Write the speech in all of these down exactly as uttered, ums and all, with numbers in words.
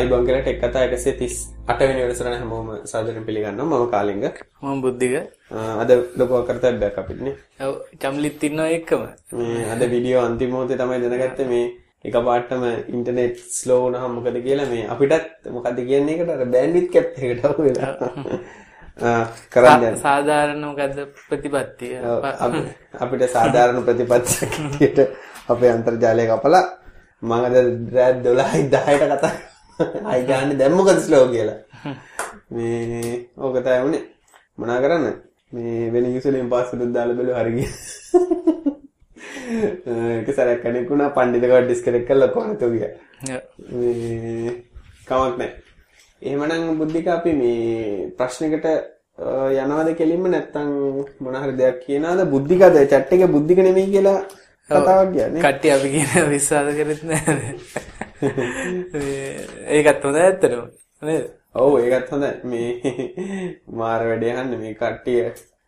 අයිබෝන් කියලා ටෙක් කතා එකසිය තිස් අට වෙනි වැඩසටහන හැමෝම සාදරයෙන් පිළිගන්නවා. මම කාලිංග. මම බුද්ධික. අද ලොකු කරතබ්බයක් අපිට නේ. ඔව් චම්ලිත් ඉන්නවා එක්කම. මේ අද වීඩියෝ අන්තිම මොහොතේ තමයි දැනගත්තේ මේ එකපාරටම ඉන්ටර්නෙට් ස්ලෝ වුණාම මොකද කියලා මේ අපිටත් මොකද්ද කියන්නේ ඒකට අර බෑන්ඩ්විඩ්ත් කැප් එකට අහු වෙලා. කරන්නේ සාධාරණ මොකද්ද ප්‍රතිපත්තිය අපිට සාධාරණ ප්‍රතිපත්තියක් විදියට අපේ අන්තර්ජාලය කපලා මම අද රාත් දොළහයි දහයට කතා අය ගන්න දැන් මොකද ස්ලෝ කියලා මේ ඕක තමයි උනේ මොනා කරන්න මේ වෙන යුසලෙන් පාස්වර්ඩ් දාලා බලුවා හරි ගියා ඒක සරයක් කෙනෙක් වුණා පඬිතුකව ඩිස්කනෙක්ට් කරලා කොහොමද ගියා මේ කමක් නැහැ එහෙමනම් බුද්ධික අපි මේ ප්‍රශ්නයකට යනවාද කෙලින්ම නැත්නම් මොන හරි දෙයක් කියනවාද බුද්ධිකද chat එකේ බුද්ධික නෙමෙයි කියලා කතාවක් කියන්නේ කට්ටිය අපි කියන විශ්වාස කරෙත් නැහැ ඒකත් හොඳයි ඇත්තටම නේද ඔව් ඒකත් හොඳයි මේ මාර වැඩේ අහන්න මේ කට්ටිය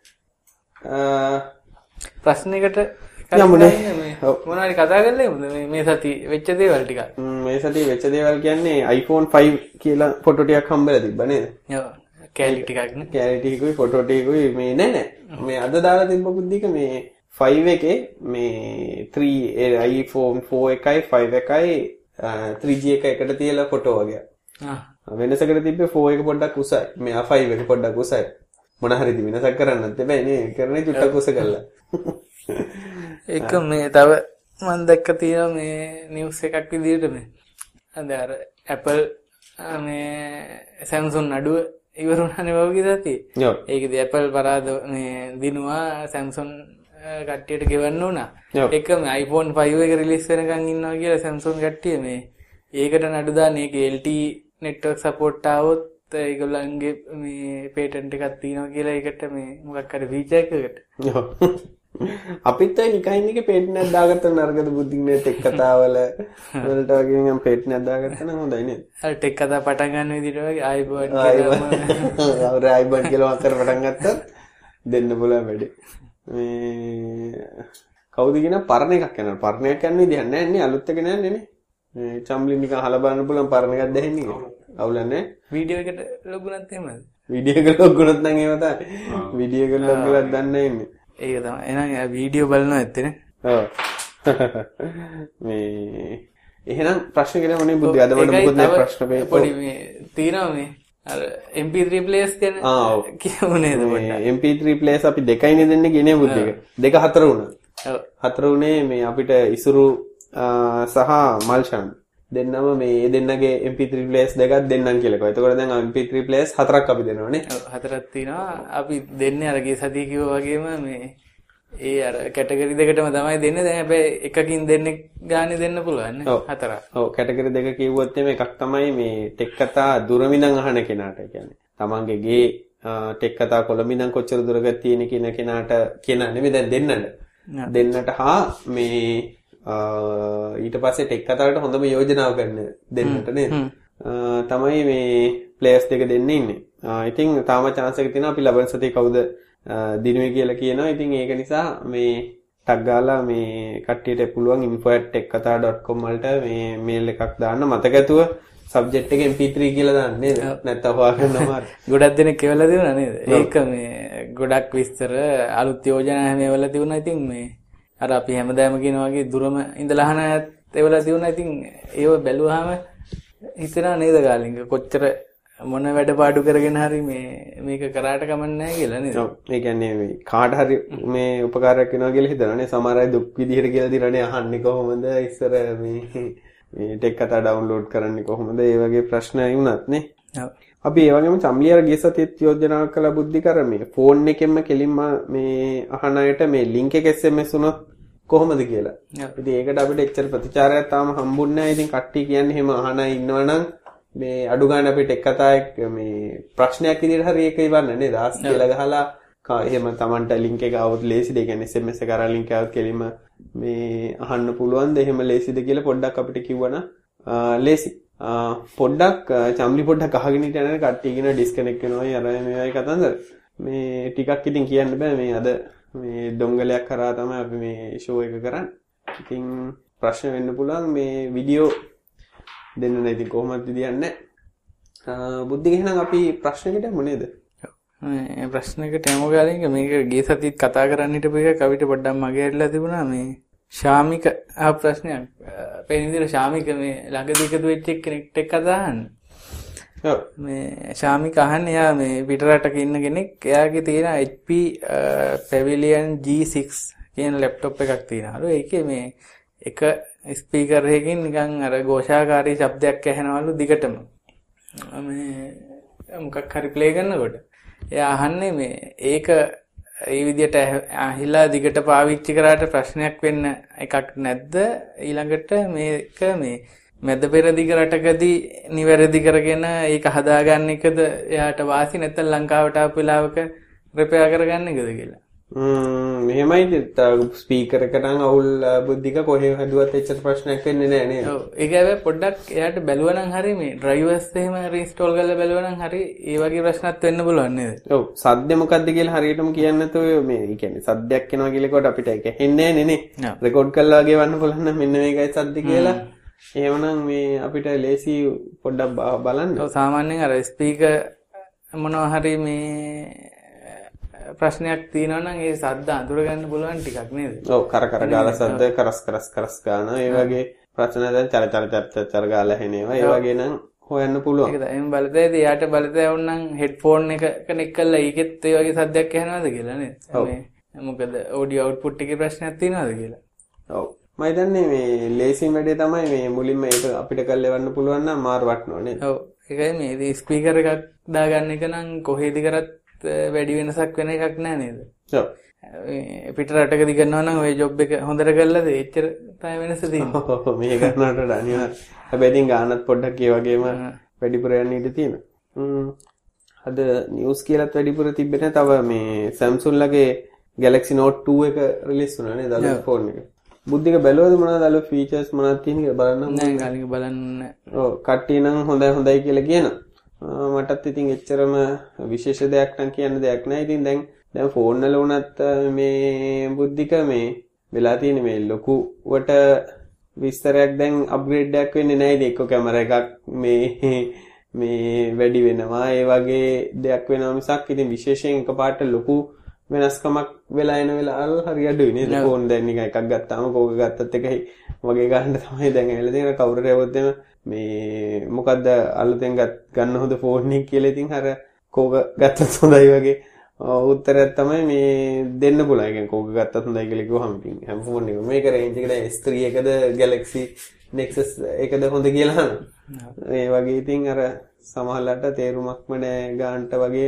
ප්‍රශ්නයකට යමුනේ මොනවාරි කතා කරලා මේ මේ සති වෙච්ච දේවල් ටික මේ සති වෙච්ච දේවල් කියන්නේ iPhone ෆයිව් කියලා ෆොටෝ ටිකක් හම්බෙලා තිබ්බා නේද ඔව් කැලි ටිකක් නේ කැලි ටිකකුයි ෆොටෝ ටිකකුයි මේ නෑ නෑ මේ අද දාලා තිබ්බ බුද්ධික මේ ෆයිව් එකේ මේ ත්‍රී iPhone ෆෝර් එකයි ෆයිව් එකයි ත්‍රී ජී එක එකට තියලා ෆොටෝ වගේ ආ වෙනසකට තිබ්බේ ෆෝර් එක පොඩ්ඩක් උසයි මේ ෆයිව් එක පොඩ්ඩක් උසයි මොන හරිද වෙනසක් කරන්නත් බෑ නේ කරන්නේ චුට්ටක් උස කරලා ඒක මේ තව මම දැක්ක තියෙන මේ නිවුස් එකක් විදිහට මේ අද අර Apple මේ Samsung නඩුව ඉවරුණානේ වගේ දති. ඔව්. ඒකදී Apple පරාද මේ දිනුවා Samsung කට්ටියට ගෙවන්න උනා. ඒක මේ iPhone ෆයිව් එක රිලීස් වෙනකන් ඉන්නවා කියලා Samsung කට්ටිය මේ ඒකට නඩු දාන ඒක L T E network support ආවොත් ඒගොල්ලන්ගේ මේ patent එකක් තියෙනවා කියලා ඒකට මේ මොකක් හරි feature එකකට. ඔව්. අපිත් අය නිකන් එකේ patent එකක් දාගත්ත නරකද බුද්ධිනේ ටෙක් කතාවල වලට වගේ නිකන් patent එකක් දාගත්ත නම් හොඳයි නේද? අර ටෙක් කතා පටන් ගන්න විදිහට වගේ iPhone කියලා අවර iPhone කියලා වතර පටන් ගත්තත් දෙන්න පුළුවන් වැඩි. මේ කවුද කියන පරණ එකක් යනවා. පරණ එකක් යන විදිහක් නැහැ නේ අලුත් එක නෑනේ නේ. මේ චම්ලි නිකන් අහලා බලන්න පුළුවන් පරණ එකක් දැහෙන්නේ කියලා. අවුලක් නැහැ. වීඩියෝ එකට ලොගුණත් එහෙමද? වීඩියෝ එක ලොගුණත් නම් එහෙම තමයි. වීඩියෝ එක ලොගුණත් දන්නේ නැහැ. ඒක තමයි. එහෙනම් වීඩියෝ බලනවා ඇත්තනේ. ඔව්. මේ එහෙනම් ප්‍රශ්න කියලා මොනේ බුද්ධි අද මට මොකද මේ ප්‍රශ්න මේ පොඩි මේ තියෙනවා මේ අර M P three players ගැන කියමුනේ පොඩ්ඩක්. M P three players අපි දෙකයිනේ දෙන්නේ ගෙනේ බුද්ධික. දෙක හතර වුණා. ඔව්. හතර උනේ මේ අපිට ඉසුරු සහ මල්ෂන් දෙන්නම මේ දෙන්නගේ M P three players දෙකක් දෙන්නම් කියලා කිව්වා. එතකොට දැන් M P three players හතරක් අපි දෙනවනේ. ඔව් හතරක් තියෙනවා. අපි දෙන්නේ අර ගිය සතිය කිව්වා වගේම මේ ඒ අර කැටගරි දෙකටම තමයි දෙන්නේ. දැන් හැබැයි එකකින් දෙන්නේ ගානේ දෙන්න පුළුවන් නේ. හතරක්. ඔව් කැටගරි දෙක කිව්වොත් එimhe එකක් තමයි මේ ටෙක් කතා දුරමිණන් අහන කෙනාට කියන්නේ. තමන්ගේ ගේ ටෙක් කතා කොළඹින්නම් කොච්චර දුරකට තියෙන කියන කෙනාට කියන නෙමෙයි දැන් දෙන්නට. දෙන්නට හා මේ ඊට පස්සේ ටෙක් කතාවට හොඳම යෝජනාව ගන්න දෙන්නට නේද? තමයි මේ ප්ලේයර්ස් දෙක දෙන්නේ ඉන්නේ. ඉතින් තාම chance එක තියෙනවා අපි ලබන සතියේ කවුද දිනුවේ කියලා කියනවා. ඉතින් ඒක නිසා මේ ටග් ගාලා මේ කට්ටියට පුළුවන් info at tek katha dot com වලට මේ මේල් එකක් දාන්න මතක ඇතුව subject එක M P three කියලා දාන්න නේද? නැත්නම් හොයාගන්න අමාරුයි. ගොඩක් දෙනෙක් කියවලා දෙනවා නේද? ඒක මේ ගොඩක් විස්තර අලුත් යෝජනා හැම වෙලාවෙලා තියුණා. ඉතින් මේ අර අපි හැමදාම කියන වගේ දුරම ඉඳලා අහන අයත් ඒවලා තියුණා. ඉතින් ඒව බැලුවාම හිතනවා නේද ගාලින්ක කොච්චර මොන වැඩ පාඩු කරගෙන හරි මේ මේක කරාට කමන්නේ නැහැ කියලා නේද? ඔව්. ඒ කියන්නේ මේ කාට හරි මේ උපකාරයක් වෙනවා කියලා හිතනවානේ. සමහර අය දුක් විදිහට කියලා දිනන්නේ අහන්නේ කොහොමද? ඉස්සර මේ මේ ටෙක් කතා ඩවුන්ලෝඩ් කරන්නේ කොහොමද? ඒ වගේ ප්‍රශ්න වුණත් නේ. ඔව්. අපි ඒ වගේම චම්ලියර ගිය සතියේත් යෝජනා කළ බුද්ධි කර මේ ෆෝන් එකෙන්ම කෙලින්ම මේ අහන අයට මේ ලින්ක් එක S M S උනොත් කොහොමද කියලා. ඉතින් ඒකට අපිට එච්චර ප්‍රතිචාරයක් තාම හම්බුන්නේ නැහැ. ඉතින් කට්ටිය කියන්නේ එහෙම අහන අය ඉන්නවනම් මේ අඩු ගන්න අපිට ටෙක් කතාවක් මේ ප්‍රශ්නයක් විදිහට හරි ඒක ඉවන්න නේද? ආස් කියලා ගහලා එහෙම Tamanට ලින්ක් එක આવොත් ලේසිද? ඒ කියන්නේ S M S එක කරා ලින්ක් આવොත් කෙලින්ම මේ අහන්න පුළුවන්ද? එහෙම ලේසිද කියලා පොඩ්ඩක් අපිට කිව්වනම් ලේසි. පොඩ්ඩක් චම්ලි පොඩ්ඩක් අහගෙන ඉන්න යන කට්ටිය කියන ඩිස්කනෙක්ට් වෙනවා අර මේවයි කතන්දර මේ ටිකක් ඉතින් කියන්න බෑ මේ අද මේ ඩොංගලයක් කරා තමයි අපි මේ ෂෝ එක කරන්නේ. ඉතින් ප්‍රශ්න වෙන්න පුළුවන් මේ වීඩියෝ දෙන්න නැති කොහොමද විදියන්නේ. බුද්ධික එහෙනම් අපි ප්‍රශ්නෙකට යමු නේද? මේ ප්‍රශ්නයකට යමු ගාලින්ක මේක ගිය සතියේත් කතා කරන්න හිටපු එක කවිට පොඩ්ඩක් මගේ ඇරිලා තිබුණා මේ ශාමික ආ ප්‍රශ්නයක්. පේන විදිහට ශාමික මේ ළඟදී එකතු වෙච්ච කෙනෙක්ට එක්ක අදහන්න. ඔව්. මේ ශාමික අහන්නේ එයා මේ පිටරටක ඉන්න කෙනෙක්. එයාගේ තියෙන H P Pavilion G six කියන ලැප්ටොප් එකක් තියෙනවලු. ඒකේ මේ එක ස්පීකර් එකකින් නිකන් අර ഘോഷාකාරී ශබ්දයක් ඇහෙනවලු දිගටම. මේ මොකක් හරි ප්ලේ කරනකොට එයා අහන්නේ මේ ඒක ඒ විදිහට ඇහිලා දිගට පාවිච්චි කරාට ප්‍රශ්නයක් වෙන්න එකක් නැද්ද? ඊළඟට මේක මේ මැද පෙරදිග රටකදී නිවැරදි කරගෙන ඒක හදාගන්න එකද එයාට වාසි නැත්නම් ලංකාවට ආපු වෙලාවක රිපෙයාර් කරගන්න එකද කියලා. ම්ම් මෙහෙමයි ස්පීකර් එක නම් අවුල් බුද්ධික කොහේ හදුවත් එච්චර ප්‍රශ්නයක් වෙන්නේ නැහැ නේද? ඔව්. ඒක හැබැයි පොඩ්ඩක් එයාට බැලුවා නම් හරි මේ ඩ්‍රයිවර්ස් එහෙම රීස්ටෝල් කරලා බැලුවා නම් හරි ඒ වගේ ප්‍රශ්නත් වෙන්න පුළුවන් නේද? ඔව්. සද්ද මොකද්ද කියලා හරියටම කියන්න නැතුව මේ ඒ කියන්නේ සද්දයක් එනවා කියලා කොට අපිට ඒක හෙන්නේ නැහැ නේ. රෙකෝඩ් කරලා වගේ වන්න පුළුවන් නම් මෙන්න මේකයි සද්ද කියලා. එහෙමනම් මේ අපිට ලේසි පොඩ්ඩක් බලන්න. ඔව් සාමාන්‍යයෙන් අර ස්පීකර් මොනවා හරි මේ ප්‍රශ්නයක් තියෙනවා නම් ඒ සද්ද අඳුර ගන්න පුළුවන් ටිකක් නේද? ඔව් කර කර ගාලා සද්ද කරස් කරස් කරස් ගන්න ඒ වගේ ප්‍රශ්න දැන් චර චර චර චර ගාලා එනවා. ඒ වගේ නම් හොයන්න පුළුවන්. ඒක තමයි බලතේදී යාට බලතේ වුණනම් හෙඩ්ෆෝන් එක කනෙක්ට් කරලා ඒකෙත් ඒ වගේ සද්දයක් ඇහෙනවද කියලා නේද? මේ මොකද ඔඩියෝ අවුට්පුට් එකේ ප්‍රශ්නයක් තියෙනවද කියලා. ඔව්. මම හිතන්නේ මේ ලේසිම වැඩේ තමයි මේ මුලින්ම ඒක අපිට කරලා එවන්න පුළුවන් නම් මාර වටනවා නේද? ඔව්. ඒකයි මේ ස්පීකර් එකක් දාගන්න එක නම් කොහෙද කරත් වැඩි වෙනසක් වෙන එකක් නෑ නේද? ඔව්. පිට රටකදී කරනවා නම් ওই ජොබ් එක හොඳට කළාද එච්චර තමයි වෙනස තියෙන්නේ. ඔව් මේ කරනකොට අනිවාර්ය. හැබැයි ඉතින් ගානත් පොඩ්ඩක් ඒ වගේම වැඩිපුර යන්න ඉඩ තියෙනවා. හ්ම්. අද නිවුස් කියලාත් වැඩිපුර තිබෙන්නේ තව මේ Samsung ලගේ Galaxy Note two එක රිලීස් වුණා නේද? අලුත් ෆෝන් එක. බුද්ධික බැලුවද මොනවද අලුත් ෆීචර්ස් මොනවද තියෙන කියලා බලන්න. නෑ ගාලික බලන්න. ඔව් කට්ටිය නම් හොඳයි හොඳයි කියලා කියනවා. මටත් ඉතින් එච්චරම විශේෂ දෙයක් නම් කියන්න දෙයක් නැහැ. ඉතින් දැන් දැන් ෆෝන් වල වුණත් මේ බුද්ධික මේ වෙලා තියෙන මේ ලොකුවට විස්තරයක් දැන් අප්ග්‍රේඩ් එකක් වෙන්නේ නැහැ. ඉතින් එක්ක කැමරා එකක් මේ මේ වැඩි වෙනවා. ඒ වගේ දෙයක් වෙනවා මිසක් ඉතින් විශේෂයෙන් එකපාරට ලොකු වෙනස්කමක් වෙලා එන වෙලාවල් හරි අඩුයි නේද? ෆෝන් දැන් නිකන් එකක් ගත්තාම කෝක ගත්තත් එකයි වගේ ගන්න තමයි දැන් ඇවිල්ලා තියෙන. කවුරු රැවොත් එම මේ මොකද්ද අලුතෙන් ගන්න හොඳ ෆෝන් එක කියලා ඉතින් අර කෝක ගත්තත් හොඳයි වගේ උත්තරයක් තමයි මේ දෙන්න පුළුවන්. ඒ කියන්නේ කෝක ගත්තත් හොඳයි කියලා කිව්වහම ඉතින් හැම ෆෝන් එකම මේක රේන්ජ් එක දැන් S three එකද Galaxy Nexus එකද හොඳ කියලා අහනවා. ඒ වගේ ඉතින් අර සමහරලාට තේරුමක්ම නැහැ ගන්නට වගේ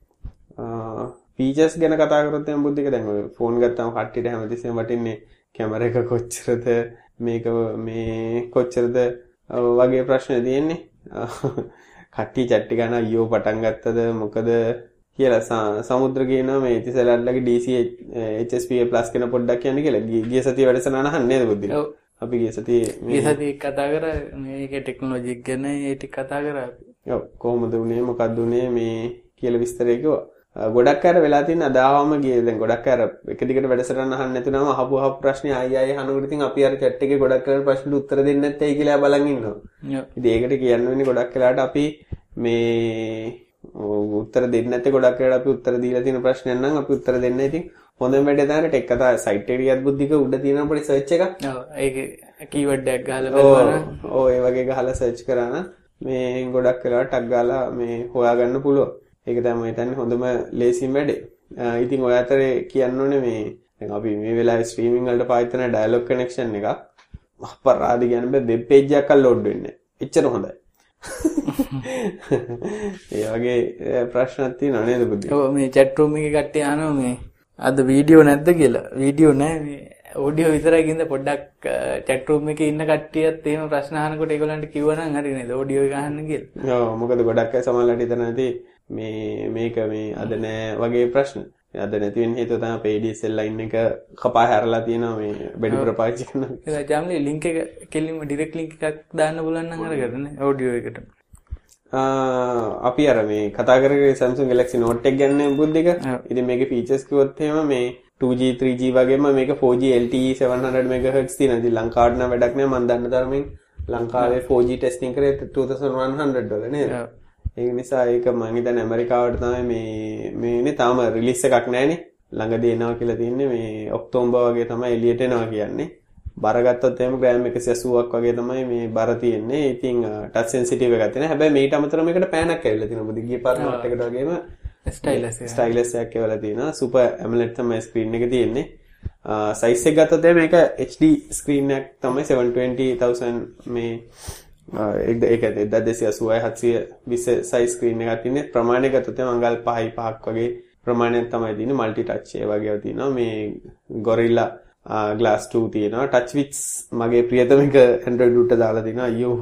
න ෆීචර්ස් ගැන කතා කරොත් දැන් බුද්ධික දැන් ඔය ෆෝන් ගත්තාම කට්ටියට හැමතිස්සෙම වටින්නේ කැමරා එක කොච්චරද මේක මේ කොච්චරද වගේ ප්‍රශ්න තියෙන්නේ. කට්ටිය chat එක ගන්න අයියෝ පටන් ගත්තද මොකද කියලා සමුද්‍ර කියනවා මේ ඉතිසලල්ලගේ D C H S P A plus කියන පොඩ්ඩක් කියන්න කියලා. ගිය සතියේ වැඩසටහන අහන්නේ නේද බුද්ධික? ඔව්. අපි ගිය සතියේ ගිය සතියේ කතා කරා මේකේ ටෙක්නොලොජි එක ගැන ඒ ටික කතා කරා අපි. ඔව් කොහොමද උනේ මොකක්ද උනේ මේ කියලා විස්තරය කිව්වා. ගොඩක් අය වෙලා තියෙන අදාවම ගියේ දැන් ගොඩක් අය එක දිගට වැඩසටහන අහන්න නැතුනම අහපු අහපු ප්‍රශ්නේ ආයි ආයි අහනකොට ඉතින් අපි අර chat එකේ ගොඩක් අය ප්‍රශ්නට උත්තර දෙන්නේ නැත්තේ කියලා බලන් ඉන්නවා. ඉතින් ඒකට කියන්න වෙන්නේ ගොඩක් වෙලාවට අපි මේ උත්තර දෙන්නේ නැත්තේ ගොඩක් වෙලාවට අපි උත්තර දීලා තියෙන ප්‍රශ්නයක් නම් අපි උත්තර දෙන්නේ. ඉතින් හොඳම වැඩේ තමයි ටෙක් කතා site එකට ගියත් බුද්ධික උඩ තියෙන පොඩි search එකක්. ඔව් ඒක keyword එකක් ගහලා බලනවා. ඔව් ඒ වගේ ගහලා search කරා නම් මේ ගොඩක් වෙලාවට ටක් ගාලා මේ හොයාගන්න පුළුවන්. ඒක තමයි මම හිතන්නේ හොඳම ලේසිම වැඩේ. ඉතින් ඔය අතරේ කියන්න ඕනේ මේ දැන් අපි මේ වෙලාවේ ස්ට්‍රීමින් වලට පාවිච්චි කරන ඩයලොග් කනෙක්ෂන් එක අපරාධ කියන්නේ බෑ වෙබ් පේජ් එකක් අල්ලෝඩ් වෙන්නේ. එච්චර හොඳයි. ඒ වගේ ප්‍රශ්නක් තියෙනව නේද බුද්ධි? ඔව් මේ chat room එකේ කට්ටිය අහනවා මේ අද වීඩියෝ නැද්ද කියලා. වීඩියෝ නැහැ මේ ඔඩියෝ විතරයි ගින්ද පොඩ්ඩක් chat room එකේ ඉන්න කට්ටියත් එහෙම ප්‍රශ්න අහනකොට ඒගොල්ලන්ට කිව්වනම් හරි නේද ඔඩියෝ එක අහන්න කියලා. ඔව් මොකද ගොඩක් අය සමහරවිට හිතන නැති මේ මේක මේ අද නෑ වගේ ප්‍රශ්න. අද නැති වෙන හේතුව තමයි අපේ A D S L line එක කපා හැරලා තියෙනවා මේ වැඩිපුර පාවිච්චි කරනවා. ඒක ජාම්ලි link එක කෙලින්ම direct link එකක් දාන්න පුළුවන් නම් අරකට නේ audio එකට. අපි අර මේ කතා කරේ Samsung Galaxy Note එක ගැන බුද්ධික. ඉතින් මේකේ features කිව්වොත් එහෙම මේ two G three G වගේම මේක four G L T E seven hundred megahertz තියෙනවා. ඉතින් ලංකාවට නම් වැඩක් නෑ මම දන්න තරමින් ලංකාවේ four G ටෙස්ටිං කරේ twenty-one hundred වල නේද? ඒ නිසා ඒක මම හිතන්නේ ඇමරිකාවට තමයි මේ මේ ඉන්නේ තාම රිලීස් එකක් නැහැනේ. ළඟදී එනවා කියලා තින්නේ මේ ඔක්තෝබර් වගේ තමයි එළියට එනවා කියන්නේ. බර ගත්තොත් එහෙම ග්‍රෑම් one eighty-ක් වගේ තමයි මේ බර තියෙන්නේ. ඉතින් ටච් සෙන්සිටිව් එකක් තියෙනවා. හැබැයි මේට අමතරව මේකට පෑනක් ඇවිල්ලා තියෙනවා. බුදු ගිය පාර මාට් එකට වගේම ස්ටයිලස් ස්ටයිලස් එකක් ඇවිල්ලා තියෙනවා. සුපර් ඇමොලෙඩ් තමයි ස්ක්‍රීන් එක තියෙන්නේ. සයිස් එක ගත්තොත් මේක H D ස්ක්‍රීන් එකක් තමයි seven twenty thousand මේ ඒක ඒක two eighty seven twenty size screen එකක් තියෙන්නේ. ප්‍රමාණය ගත්තොත් අඟල් five five වගේ ප්‍රමාණයක් තමයි තියෙන්නේ. මල්ටි ටච් ඒ වගේ තියෙනවා. මේ Gorilla Glass two තියෙනවා. Touch Wits මගේ ප්‍රියතම එක Android උට දාලා තිනවා. අයියෝ.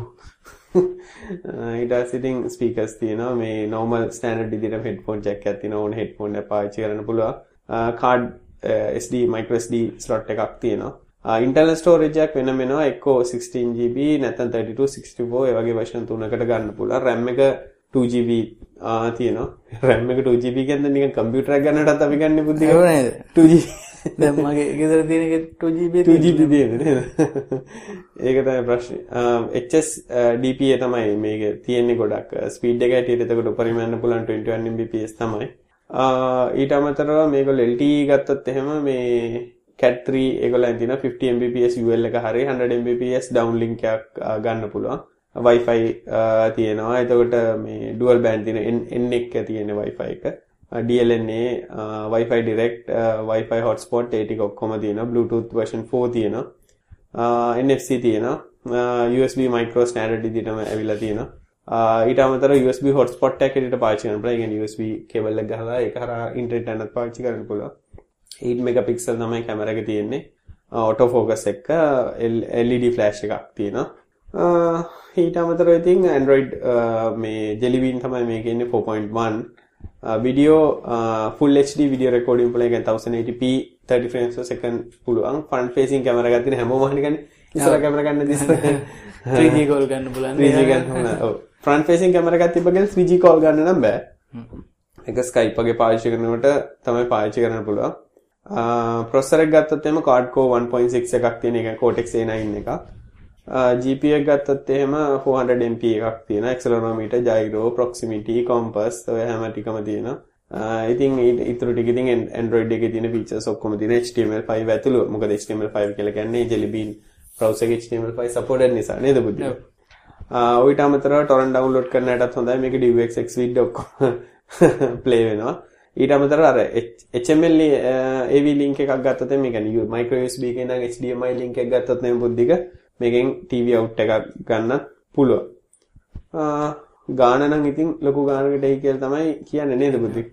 ඊට පස්සේ ඉතින් ස්පීකර්ස් තියෙනවා. මේ normal standard විදිහට headphone jack එකක් තියෙනවා. ඕන headphone එක පාවිච්චි කරන්න පුළුවන්. card S D micro S D slot එකක් තියෙනවා. internal storage එකක් වෙනම වෙනවා. එක්කෝ sixteen G B නැත්නම් thirty-two sixty-four ඒ වගේ version තුනකට ගන්න පුළුවන්. RAM එක two G B තියෙනවා. RAM එක two G B කියන්නේ නිකන් කම්පියුටර් එකක් ගන්නටත් අපි ගන්න බුද්ධික. ඒක නේද? two G B දැන් මගේ ගෙදර තියෙන එක two G B two G B තියෙන්නේ නේද? ඒක තමයි ප්‍රශ්නේ. H S D P A තමයි මේක තියෙන්නේ ගොඩක්. ස්පීඩ් එක හැටියට එතකොට උපරිම යන්න පුළුවන් twenty-one M B P S තමයි. ඊට අමතරව මේගොල්ලෝ L T E ගත්තොත් එහෙම මේ cat three ඒගොල්ලන් තියෙනවා fifty M B P S U L එක හරිය one hundred M B P S downlink එකක් ගන්න පුළුවන්. Wi-Fi තියෙනවා. එතකොට මේ dual band තියෙන N එක තියෙන Wi-Fi එක. D L N A Wi-Fi direct Wi-Fi hotspot ඒ ටික ඔක්කොම තියෙනවා. Bluetooth version four තියෙනවා. N F C තියෙනවා. U S B micro standard විදිහටම ඇවිල්ලා තියෙනවා. ඊට අමතරව U S B hotspot එකක් එකට පාවිච්චි කරන්න පුළුවන්. ඒ කියන්නේ U S B cable එක ගහලා ඒක හරහා ඉන්ටර්නෙට් එකත් පාවිච්චි කරන්න පුළුවන්. eight megapixel තමයි කැමරා එක තියෙන්නේ. auto focus එක L E D flash එකක් තියෙනවා. ඊට අමතරව ඉතින් Android මේ Jelly Bean තමයි මේකේ ඉන්නේ four point one. video full H D video recording පුළුවන්. එක ten eighty p thirty frames per second පුළුවන්. front facing camera එකක් තියෙන හැමෝම අහන්නේ ඉස්සර කැමරා ගන්න දිස්ස three G call ගන්න පුළුවන්. three G ගන්න ඕන. ඔව්. front facing camera එකක් තිබ්බගෙන three G call ගන්න නම් බෑ. ඒක Skype වගේ පාවිච්චි කරනකොට තමයි පාවිච්චි කරන්න පුළුවන්. processor එක ගත්තොත් එහෙම quad core one point six එකක් තියෙන එක Cortex A nine එකක්. G P U එක ගත්තොත් එහෙම four hundred M P එකක් තියෙනවා. accelerometer, gyro, proximity, compass ඔය හැම ටිකම තියෙනවා. ඉතින් ඊටු ටික ඉතින් Android එකේ තියෙන features ඔක්කොම තියෙන H T M L five ඇතුළු. මොකද H T M L five කියලා කියන්නේ Jelly Bean browser H T M L five supported නිසා නේද බුද්ධි? ආ ඔයිට අමතරව torrent download කරන්නටත් හොඳයි. මේක DivX video ඔක්කොම play වෙනවා. ඊට අමතරව අර H M L A V link එකක් ගත්තොත් මේ කියන්නේ micro U S B එකේ ඉඳන් H D M I link එකක් ගත්තොත් මේ බුද්ධික මේකෙන් T V out එකක් ගන්නත් පුළුවන්. ආ ගාන නම් ඉතින් ලොකු ගානකට එයි කියලා තමයි කියන්නේ නේද බුද්ධික?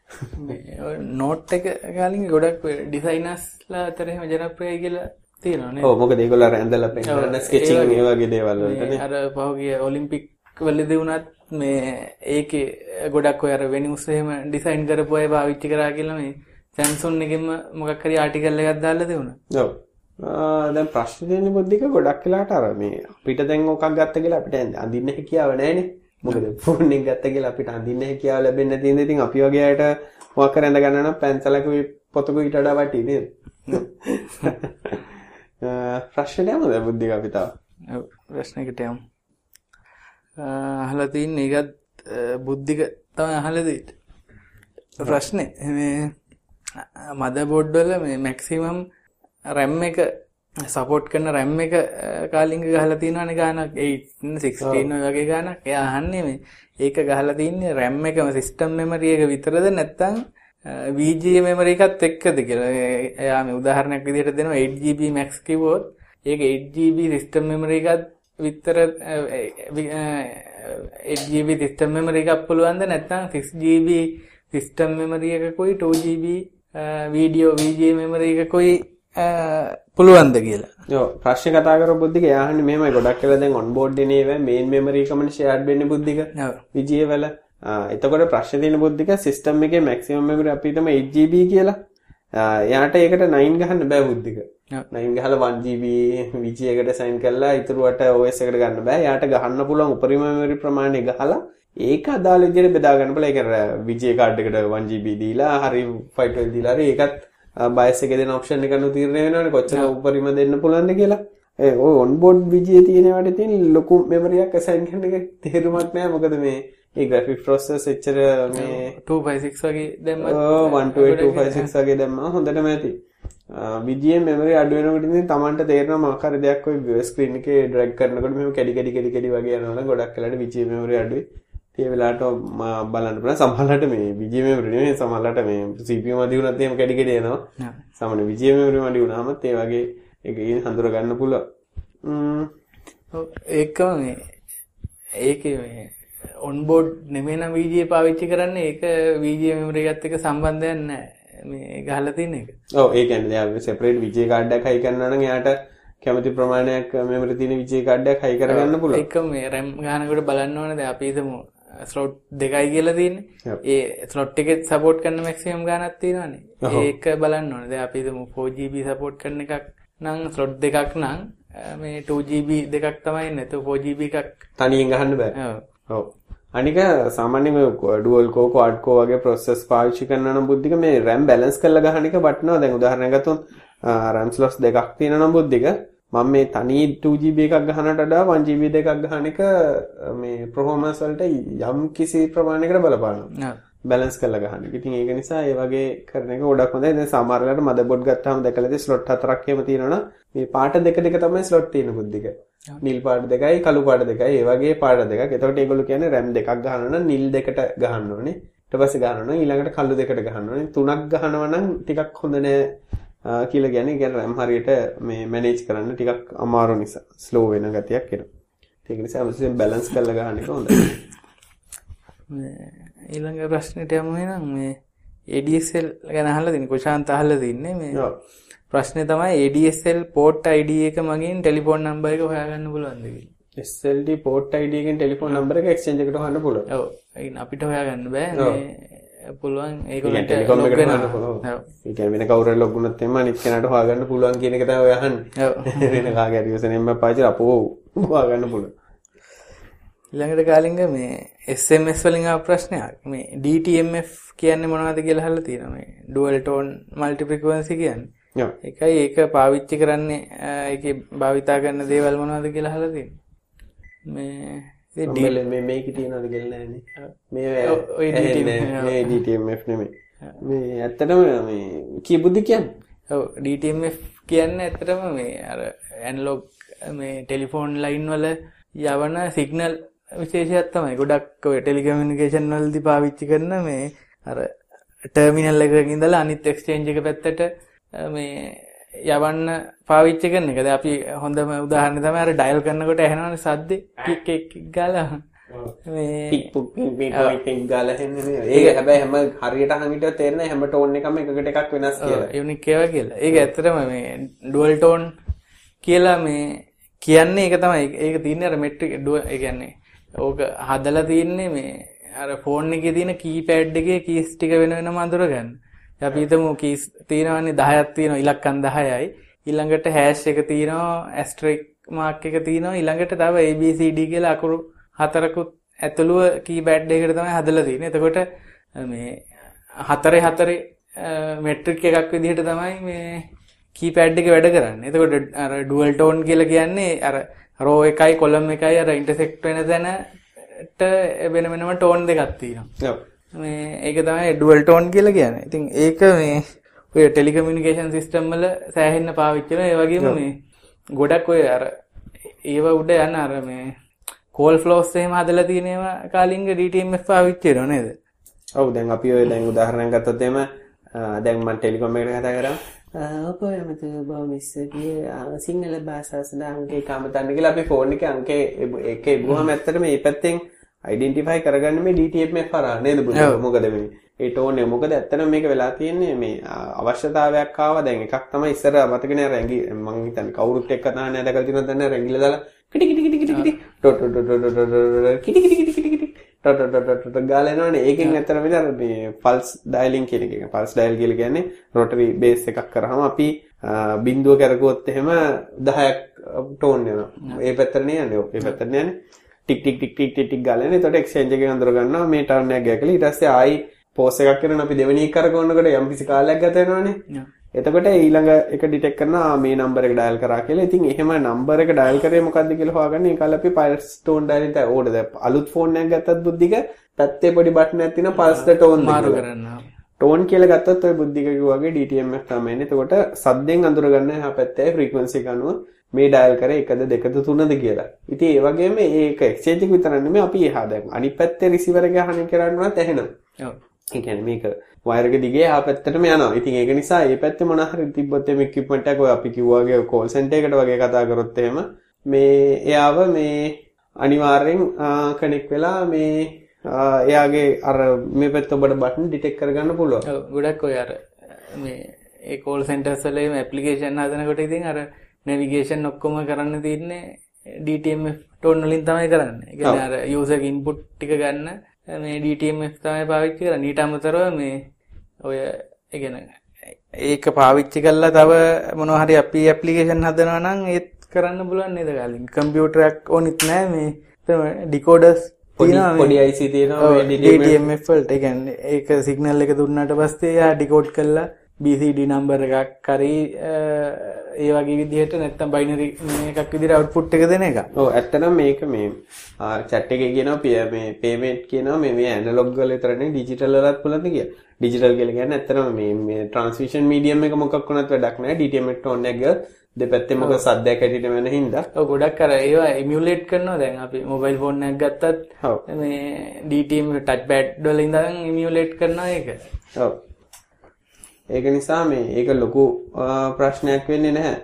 මේ note එක ගාලින් ගොඩක් designers ලා අතර එහෙම ජනප්‍රියයි කියලා තියෙනවා නේද? ඔව් මොකද ඒගොල්ලෝ අර ඇඳලා පෙන්න කරන sketching ඒ වගේ දේවල් වලටනේ. අර පහුගිය ඔලිම්පික් වලදී වුණත් මේ ඒකේ ගොඩක් ඔය අර වෙනියුස් එහෙම ඩිසයින් කරපු අය පාවිච්චි කරා කියලා මේ Samsung එකෙන්ම මොකක් හරි ආටිකල් එකක් දාලා දෙවුණා. ඔව්. ආ දැන් ප්‍රශ්නේ තියෙන්නේ මොකද්ද ගොඩක් වෙලාට අර මේ අපිට දැන් ඔකක් ගත්ත කියලා අපිට අඳින්න හැකියාව නැහැනේ. මොකද ෆෝන් එක ගත්ත කියලා අපිට අඳින්න හැකියාව ලැබෙන්න තියෙන ඉතින් අපි වගේ අයට මොකක් කර ඇඳ ගන්න නම් පැන්සලක පොතක ඊට වඩා වටි නේද? ප්‍රශ්නේ යමුද බුද්ධික අපි තාම? ඔව් ප්‍රශ්නෙකට යමු. අහලා තින්නේ ඒකත් බුද්ධික තමයි අහලා දෙන්නේ. ප්‍රශ්නේ මේ මදර්බෝඩ් වල මේ මැක්සිමම් RAM එක සපෝට් කරන RAM එක කාලින්ග ගහලා තියෙනවානේ ගානක් eight sixteen වගේ ගානක්. එයා අහන්නේ මේ ඒක ගහලා තින්නේ RAM එකම සිස්ටම් මෙමරි එක විතරද නැත්නම් V G A මෙමරි එකත් එක්කද කියලා. එයා මේ උදාහරණයක් විදිහට දෙනවා eight G B max කිව්වොත් ඒක eight G B system memory එකත් විතර eight G B system memory එකක් පුළුවන්ද නැත්නම් six G B system memory එකකුයි two G B video V G A memory එකකුයි පුළුවන්ද කියලා. ඔව් ප්‍රශ්නේ කතා කරපු බුද්ධික එයාහන්නේ මෙහෙමයි ගොඩක් වෙලා දැන් on board එන ඒවා main memory එකමනේ shared වෙන්නේ බුද්ධික. ඔව්. V G A වල. ආ එතකොට ප්‍රශ්නේ තියෙන බුද්ධික system එකේ maximum memory අපි හිතමු eight G B කියලා. එයාට ඒකට nine ගහන්න බෑ බුද්ධික. nine ගහලා one G B V G A එකට assign කරලා ඊටුවට O S එකට ගන්න බෑ. එයාට ගහන්න පුළුවන් උපරිම memory ප්‍රමාණය ගහලා ඒක අදාළ විදිහට බෙදා ගන්න පුළුවන්. ඒක V G A card එකට one G B දීලා හරි five twelve දීලා හරි ඒකත් බයස් එකේ දෙන ඔප්ෂන් එක අනුව තීරණය වෙනවනේ කොච්චර උපරිම දෙන්න පුළුවන්ද කියලා. ඒ ඔය ඔන්බෝඩ් විජේ තියෙනවට තියෙන ලොකු මෙමරියක් අසයින් කරන එක තේරුමක් නැහැ. මොකද මේ ඒ graphic process එච්චර මේ two fifty-six වගේ දැම්මත් ඔව් one twenty-eight two fifty-six වගේ දැම්මම හොඳටම ඇති. විජේ මෙමරි අඩු වෙනකොට ඉතින් Tamanට තේරෙනවා මොකක් හරි දෙයක් ඔය ස්ක්‍රීන් එකේ ඩ්‍රැග් කරනකොට මෙහෙම කැඩි කැඩි කැඩි කැඩි වගේ යනවා නම් ගොඩක් වෙලාවට විජේ මෙමරි අඩුයි. ඒ වෙලාවට බලන්න පුළුවන්. සමහරවිට මේ විජේ මෙමරි නෙමෙයි සමහරවිට මේ C P U මදි වුණත් එහෙම කැඩි කැඩි යනවා. සාමාන්‍ය විජේ මෙමරි මදි වුණාමත් ඒ වගේ ඒක හඳුර ගන්න පුළුවන්. ම්ම් ඒකම මේ ඒකේ මේ ඔන්බෝඩ් නෙමෙයි නම් V G A පාවිච්චි කරන්නේ ඒක V G A memory එකත් එක්ක සම්බන්ධයක් නැහැ මේ ගහලා තියෙන එක. ඔව් ඒ කියන්නේ දැන් separate V G A card එකක් හයි කරනවා නම් එයාට කැමති ප්‍රමාණයක් memory තියෙන V G A card එකක් හයි කරගන්න පුළුවන්. ඒක මේ RAM ගහනකොට බලන්න ඕනේ දැන් අපි හිතමු slot දෙකයි කියලා තියෙන්නේ. ඒ slot එකේ support කරන maximum ගානක් තියෙනවානේ. ඒක බලන්න ඕනේ. දැන් අපි හිතමු four G B support කරන එකක් නම් slot දෙකක් නම් මේ two G B දෙකක් තමයි ඉන්නේ. તો four G B එකක් තනියෙන් ගහන්න බෑ. ඔව්. අනික සාමාන්‍යයෙන් ඩුවල් කෝ ක්වාඩ් කෝ වගේ process පාවිච්චි කරනවා නම් බුද්ධික මේ RAM balance කරලා ගහන එක වටනවා. දැන් උදාහරණයක් ගත්තොත් RAM slots දෙකක් තියෙනවා නම් බුද්ධික මම මේ තනි two G B එකක් ගහනට වඩා one G B දෙකක් ගහන එක මේ performance වලට යම් කිසි ප්‍රමාණයකට බලපානවා. balance කරලා ගහන එක. ඉතින් ඒක නිසා ඒ වගේ කරන එක ගොඩක් හොඳයි. දැන් සමහර වෙලාවට motherboard ගත්තාම දැකලා තියෙන slot හතරක් එහෙම තියෙනවනම් මේ පාට දෙක දෙක තමයි slot තියෙන බුද්ධික. නිල් පාට දෙකයි කළු පාට දෙකයි ඒ වගේ පාට දෙකක්. එතකොට ඒගොල්ලෝ කියන්නේ RAM දෙකක් ගහනවා නම් නිල් දෙකට ගහන්න ඕනේ. ඊට පස්සේ ගහනවා නම් ඊළඟට කළු දෙකට ගහන්න ඕනේ. තුනක් ගහනවා නම් ටිකක් හොඳ නෑ කියලා කියන්නේ. ඒ කියන්නේ RAM හරියට මේ manage කරන්න ටිකක් අමාරු නිසා slow වෙන ගතියක් එනවා. ඒක නිසා අවශ්‍යයෙන් balance කරලා ගහන්න එක හොඳයි. ඊළඟ ප්‍රශ්නෙට යමු එහෙනම් මේ A D S L ගැන අහලා තියෙන කුෂාන්ත අහලා තින්නේ මේ ප්‍රශ්නේ තමයි A D S L port I D එක මගින් ටෙලිෆෝන් නම්බර් එක හොයාගන්න පුළුවන්ද කියලා. S L D port I D එකෙන් ටෙලිෆෝන් නම්බර් එක exchange එකට හොයන්න පුළුවන්. ඔව්. ඒක අපිට හොයාගන්න බෑ. මේ පුළුවන් ඒගොල්ලන්ට ටෙලිකොම් එකට හොයන්න පුළුවන්. ඔව්. ඒ කියන්නේ වෙන කවුරු හරි ලොග් වුණත් එම්ම අනිත් කෙනාට හොයාගන්න පුළුවන් කියන එක තමයි ඔය අහන්නේ. ඔව්. වෙන කාගේ හරි යුසර් නේම් එකක් පාවිච්චි කරලා අපෝ හොයාගන්න පුළුවන්. ඊළඟට කාලින්ග මේ S M S වලින් ආව ප්‍රශ්නයක්. මේ D T M F කියන්නේ මොනවද කියලා අහලා තියෙනවා. මේ dual tone multi frequency කියන්නේ. ඔව්. ඒකයි ඒක පාවිච්චි කරන්නේ ඒකේ භාවිතා කරන දේවල් මොනවද කියලා අහලා තියෙනවා. මේ මේ මේකේ තියනවද කියලා නෑනේ. මේ ඔය D T M F නෙමෙයි. මේ ඇත්තටම මේ කීපුද්ද කියන්නේ? ඔව් D T M F කියන්නේ ඇත්තටම මේ අර ඇනලොග් මේ ටෙලිෆෝන් ලයින් වල යවන සිග්නල් විශේෂයක් තමයි. ගොඩක් ඔය ටෙලිකමියුනිකේෂන් වලදී පාවිච්චි කරන මේ අර ටර්මිනල් එකකින් ඉඳලා අනිත් එක්ස්චේන්ජ් එක පැත්තට මේ යවන්න පාවිච්චි කරන එක. දැන් අපි හොඳම උදාහරණය තමයි අර ඩයල් කරනකොට ඇහෙනවනේ සද්දේ කික් කික් කික් ගාලා මේ පික් පුක් පික් පික් ගාලා එන්නේ. ඒක හැබැයි හැම හරියට අහන් හිටියොත් තේරෙන්නේ හැම ටෝන් එකම එකකට එකක් වෙනස් කියලා. යුනික් ඒවා කියලා. ඒක ඇත්තටම මේ ඩුවල් ටෝන් කියලා මේ කියන්නේ ඒක තමයි. ඒක තියෙන්නේ අර මෙට්‍රික් ඒ කියන්නේ ඕක හදලා තියෙන්නේ මේ අර ෆෝන් එකේ තියෙන කීපෑඩ් එකේ කීස් ටික වෙන වෙනම අඳුර ගන්න. අපි හිතමු කීස් තියෙනවානේ දහයක් තියෙනවා ඉලක්කම් දහයයි. ඊළඟට හෑෂ් එක තියෙනවා ඇස්ටරික් මාක් එක තියෙනවා. ඊළඟට තව A B C D කියලා අකුරු හතරකුත් ඇතුළුව කීපෑඩ් එකකට තමයි හදලා තියෙන්නේ. එතකොට මේ හතරේ හතරේ මෙට්‍රික් එකක් විදිහට තමයි මේ කීපෑඩ් එක වැඩ කරන්නේ. එතකොට අර ඩුවල් ටෝන් කියලා කියන්නේ අර රෝ එකයි කොලම් එකයි අර ඉන්ටර්සෙක්ට් වෙන තැනට වෙන වෙනම ටෝන් දෙකක් තියෙනවා. ඔව්. මේ ඒක තමයි ඩුවල් ටෝන් කියලා කියන්නේ. ඉතින් ඒක මේ ඔය ටෙලිකමියුනිකේෂන් සිස්ටම් වල සෑහෙන්න පාවිච්චි කරනවා. ඒ වගේම මේ ගොඩක් ඔය අර ඒව උඩ යන අර මේ කෝල් ෆ්ලෝස් එහෙම හදලා තියෙන ඒවා කාලින්ග D T M F පාවිච්චි කරනවා නේද? ඔව් දැන් අපි ඔය දැන් උදාහරණයක් ගත්තොත් එහෙම දැන් මම ටෙලිකොම් එකට කතා කරා ඔපේ මත බොමිස්සගේ සිංහල භාෂාව සඳහා අංකේ කාමතන්න කියලා අපි ෆෝන් එකේ අංකේ එකේ බුවම ඇත්තට මේ පැත්තෙන් අයිඩෙන්ටිෆයි කරගන්න මේ D T M F හරහා නේද බුදු මොකද මේ ඒ ටෝන් එක මොකද ඇත්තටම මේක වෙලා තියෙන්නේ මේ අවශ්‍යතාවයක් ආවා දැන් එකක් තමයි ඉස්සර මතකනේ රැඟි මං හිතන්නේ කවුරුත් එක්ක කතා නැහැ දැකලා තියෙනවද දැන් රැඟිලා දාලා කිටි කිටි කිටි කිටි කිටි ටො ටො ටො ටො ටො කිටි කිටි කිටි කිටි කිටි ටො ටො ටො ටො ටො ගාලා එනවනේ ඒකෙන් ඇත්තටම විතර මේ පල්ස් ඩයලින් කියන එක පල්ස් ඩයල් කියලා කියන්නේ රොටරි බේස් එකක් කරාම අපි බිඳුව කරගුවොත් එහෙම දහයක් ටෝන් එනවා ඒ පැත්තට නෑනේ ඔය පැත්තට නෑනේ ටික් ටික් ටික් ටික් ටික් ටික් ගාලා එන එතකොට එක්ස්චේන්ජ් එකෙන් අඳුර ගන්නවා මේ ටර්න් එකක් ගියා කියලා ඊට පස්සේ ආයි පෝස් එකක් කරන අපි දෙවෙනි එක කරගන්නකොට යම් කිසි කාලයක් ගත වෙනවනේ එතකොට ඊළඟ එක ඩිටෙක්ට් කරනවා මේ නම්බර් එක ඩයල් කරා කියලා. ඉතින් එහෙම නම්බර් එක ඩයල් කරේ මොකද්ද කියලා හොයාගන්න ඒකල අපි පල්ස් ටෝන් ඩයල් එක ඕඩ දැන් අලුත් ෆෝන් එකක් ගත්තත් බුද්ධික පැත්තේ පොඩි බටන් එකක් තියෙනවා පල්ස් ද ටෝන් මාරු කරන්න. ටෝන් කියලා ගත්තොත් ඔය බුද්ධික කිව්වාගේ ඩී ටී එම් එෆ් තමයි එන්නේ. එතකොට සද්දෙන් අඳුර ගන්න එහා පැත්තේ ෆ්‍රීකවන්සි එක අනුව මේ ඩයල් කරේ එකද දෙකද තුනද කියලා. ඉතින් ඒ වගේම මේක එක්ස්චේන්ජ් එක විතර නෙමෙයි අපි එහා දැන් අනිත් පැත්තේ රිසීවර් එක අහන්න කරන්න උනත් ඇහෙනවා. ඔව්. ඒ කියන්නේ මේක වයර් එක දිගේ එහා පැත්තටම යනවා. ඉතින් ඒක නිසා මේ පැත්තේ මොන හරි තිබ්බොත් මේ ඉක්විප්මන්ට් එක ඔය අපි කිව්වාගේ කෝල් සෙන්ටර් එකට වගේ කතා කරොත් එහෙම මේ එයාව මේ අනිවාර්යෙන් කනෙක්ට් වෙලා මේ එයාගේ අර මේ පැත්ත ඔබට බටන් ඩිටෙක්ට් කරගන්න පුළුවන්. ඔව් ගොඩක් ඔය අර මේ ඒ කෝල් සෙන්ටර්ස් වල මේ ඇප්ලිකේෂන් හදනකොට ඉතින් අර නැවිගේෂන් ඔක්කොම කරන්න තියෙන්නේ D T M F tone වලින් තමයි කරන්නේ. ඒ කියන්නේ අර යූසර් ගේ ඉන්පුට් ටික ගන්න මේ ඩී ටී එම් එෆ් තමයි පාවිච්චි කරන්නේ. ඊට අමතරව මේ ඔය ඒ කියන්නේ ඒක පාවිච්චි කරලා තව මොනවා හරි අපි ඇප්ලිකේෂන් හදනවා නම් ඒත් කරන්න පුළුවන් නේද කාලින්. කම්පියුටරයක් ඕනෙත් නැහැ මේ ඩිකෝඩර්ස් පොඩි I C තියෙනවා මේ ඩී ටී එම් එෆ් වලට. ඒ කියන්නේ ඒක සිග්නල් එක දුන්නාට පස්සේ එයා ඩිකෝඩ් කරලා B C D නම්බර් එකක් කරි ඒ වගේ විදිහට නැත්තම් බයිනරි එකක් විදිහට අවුට්පුට් එක දෙන එක. ඔව් ඇත්තටම මේක මේ chat එකේ කියනවා මේ payment කියනවා මේ මේ ඇනලොග් වල විතරනේ ඩිජිටල් වලත් පුළුවන් කියලා. ඩිජිටල් කියලා කියන්නේ ඇත්තටම මේ මේ ට්‍රාන්ස්මිෂන් මීඩියම් එක මොකක් වුණත් වැඩක් නැහැ. D T M F tone එක දෙපැත්තේ මොකද සද්දයක් ඇටිට වෙන හින්දා. ඔව් ගොඩක් අර ඒවා එමියුලේට් කරනවා දැන් අපි මොබයිල් ෆෝන් එකක් ගත්තත් මේ D T M touch pad වල ඉඳන් එමියුලේට් කරනවා ඒක. ඔව්. ඒක නිසා මේ ඒක ලොකු ප්‍රශ්නයක් වෙන්නේ නැහැ.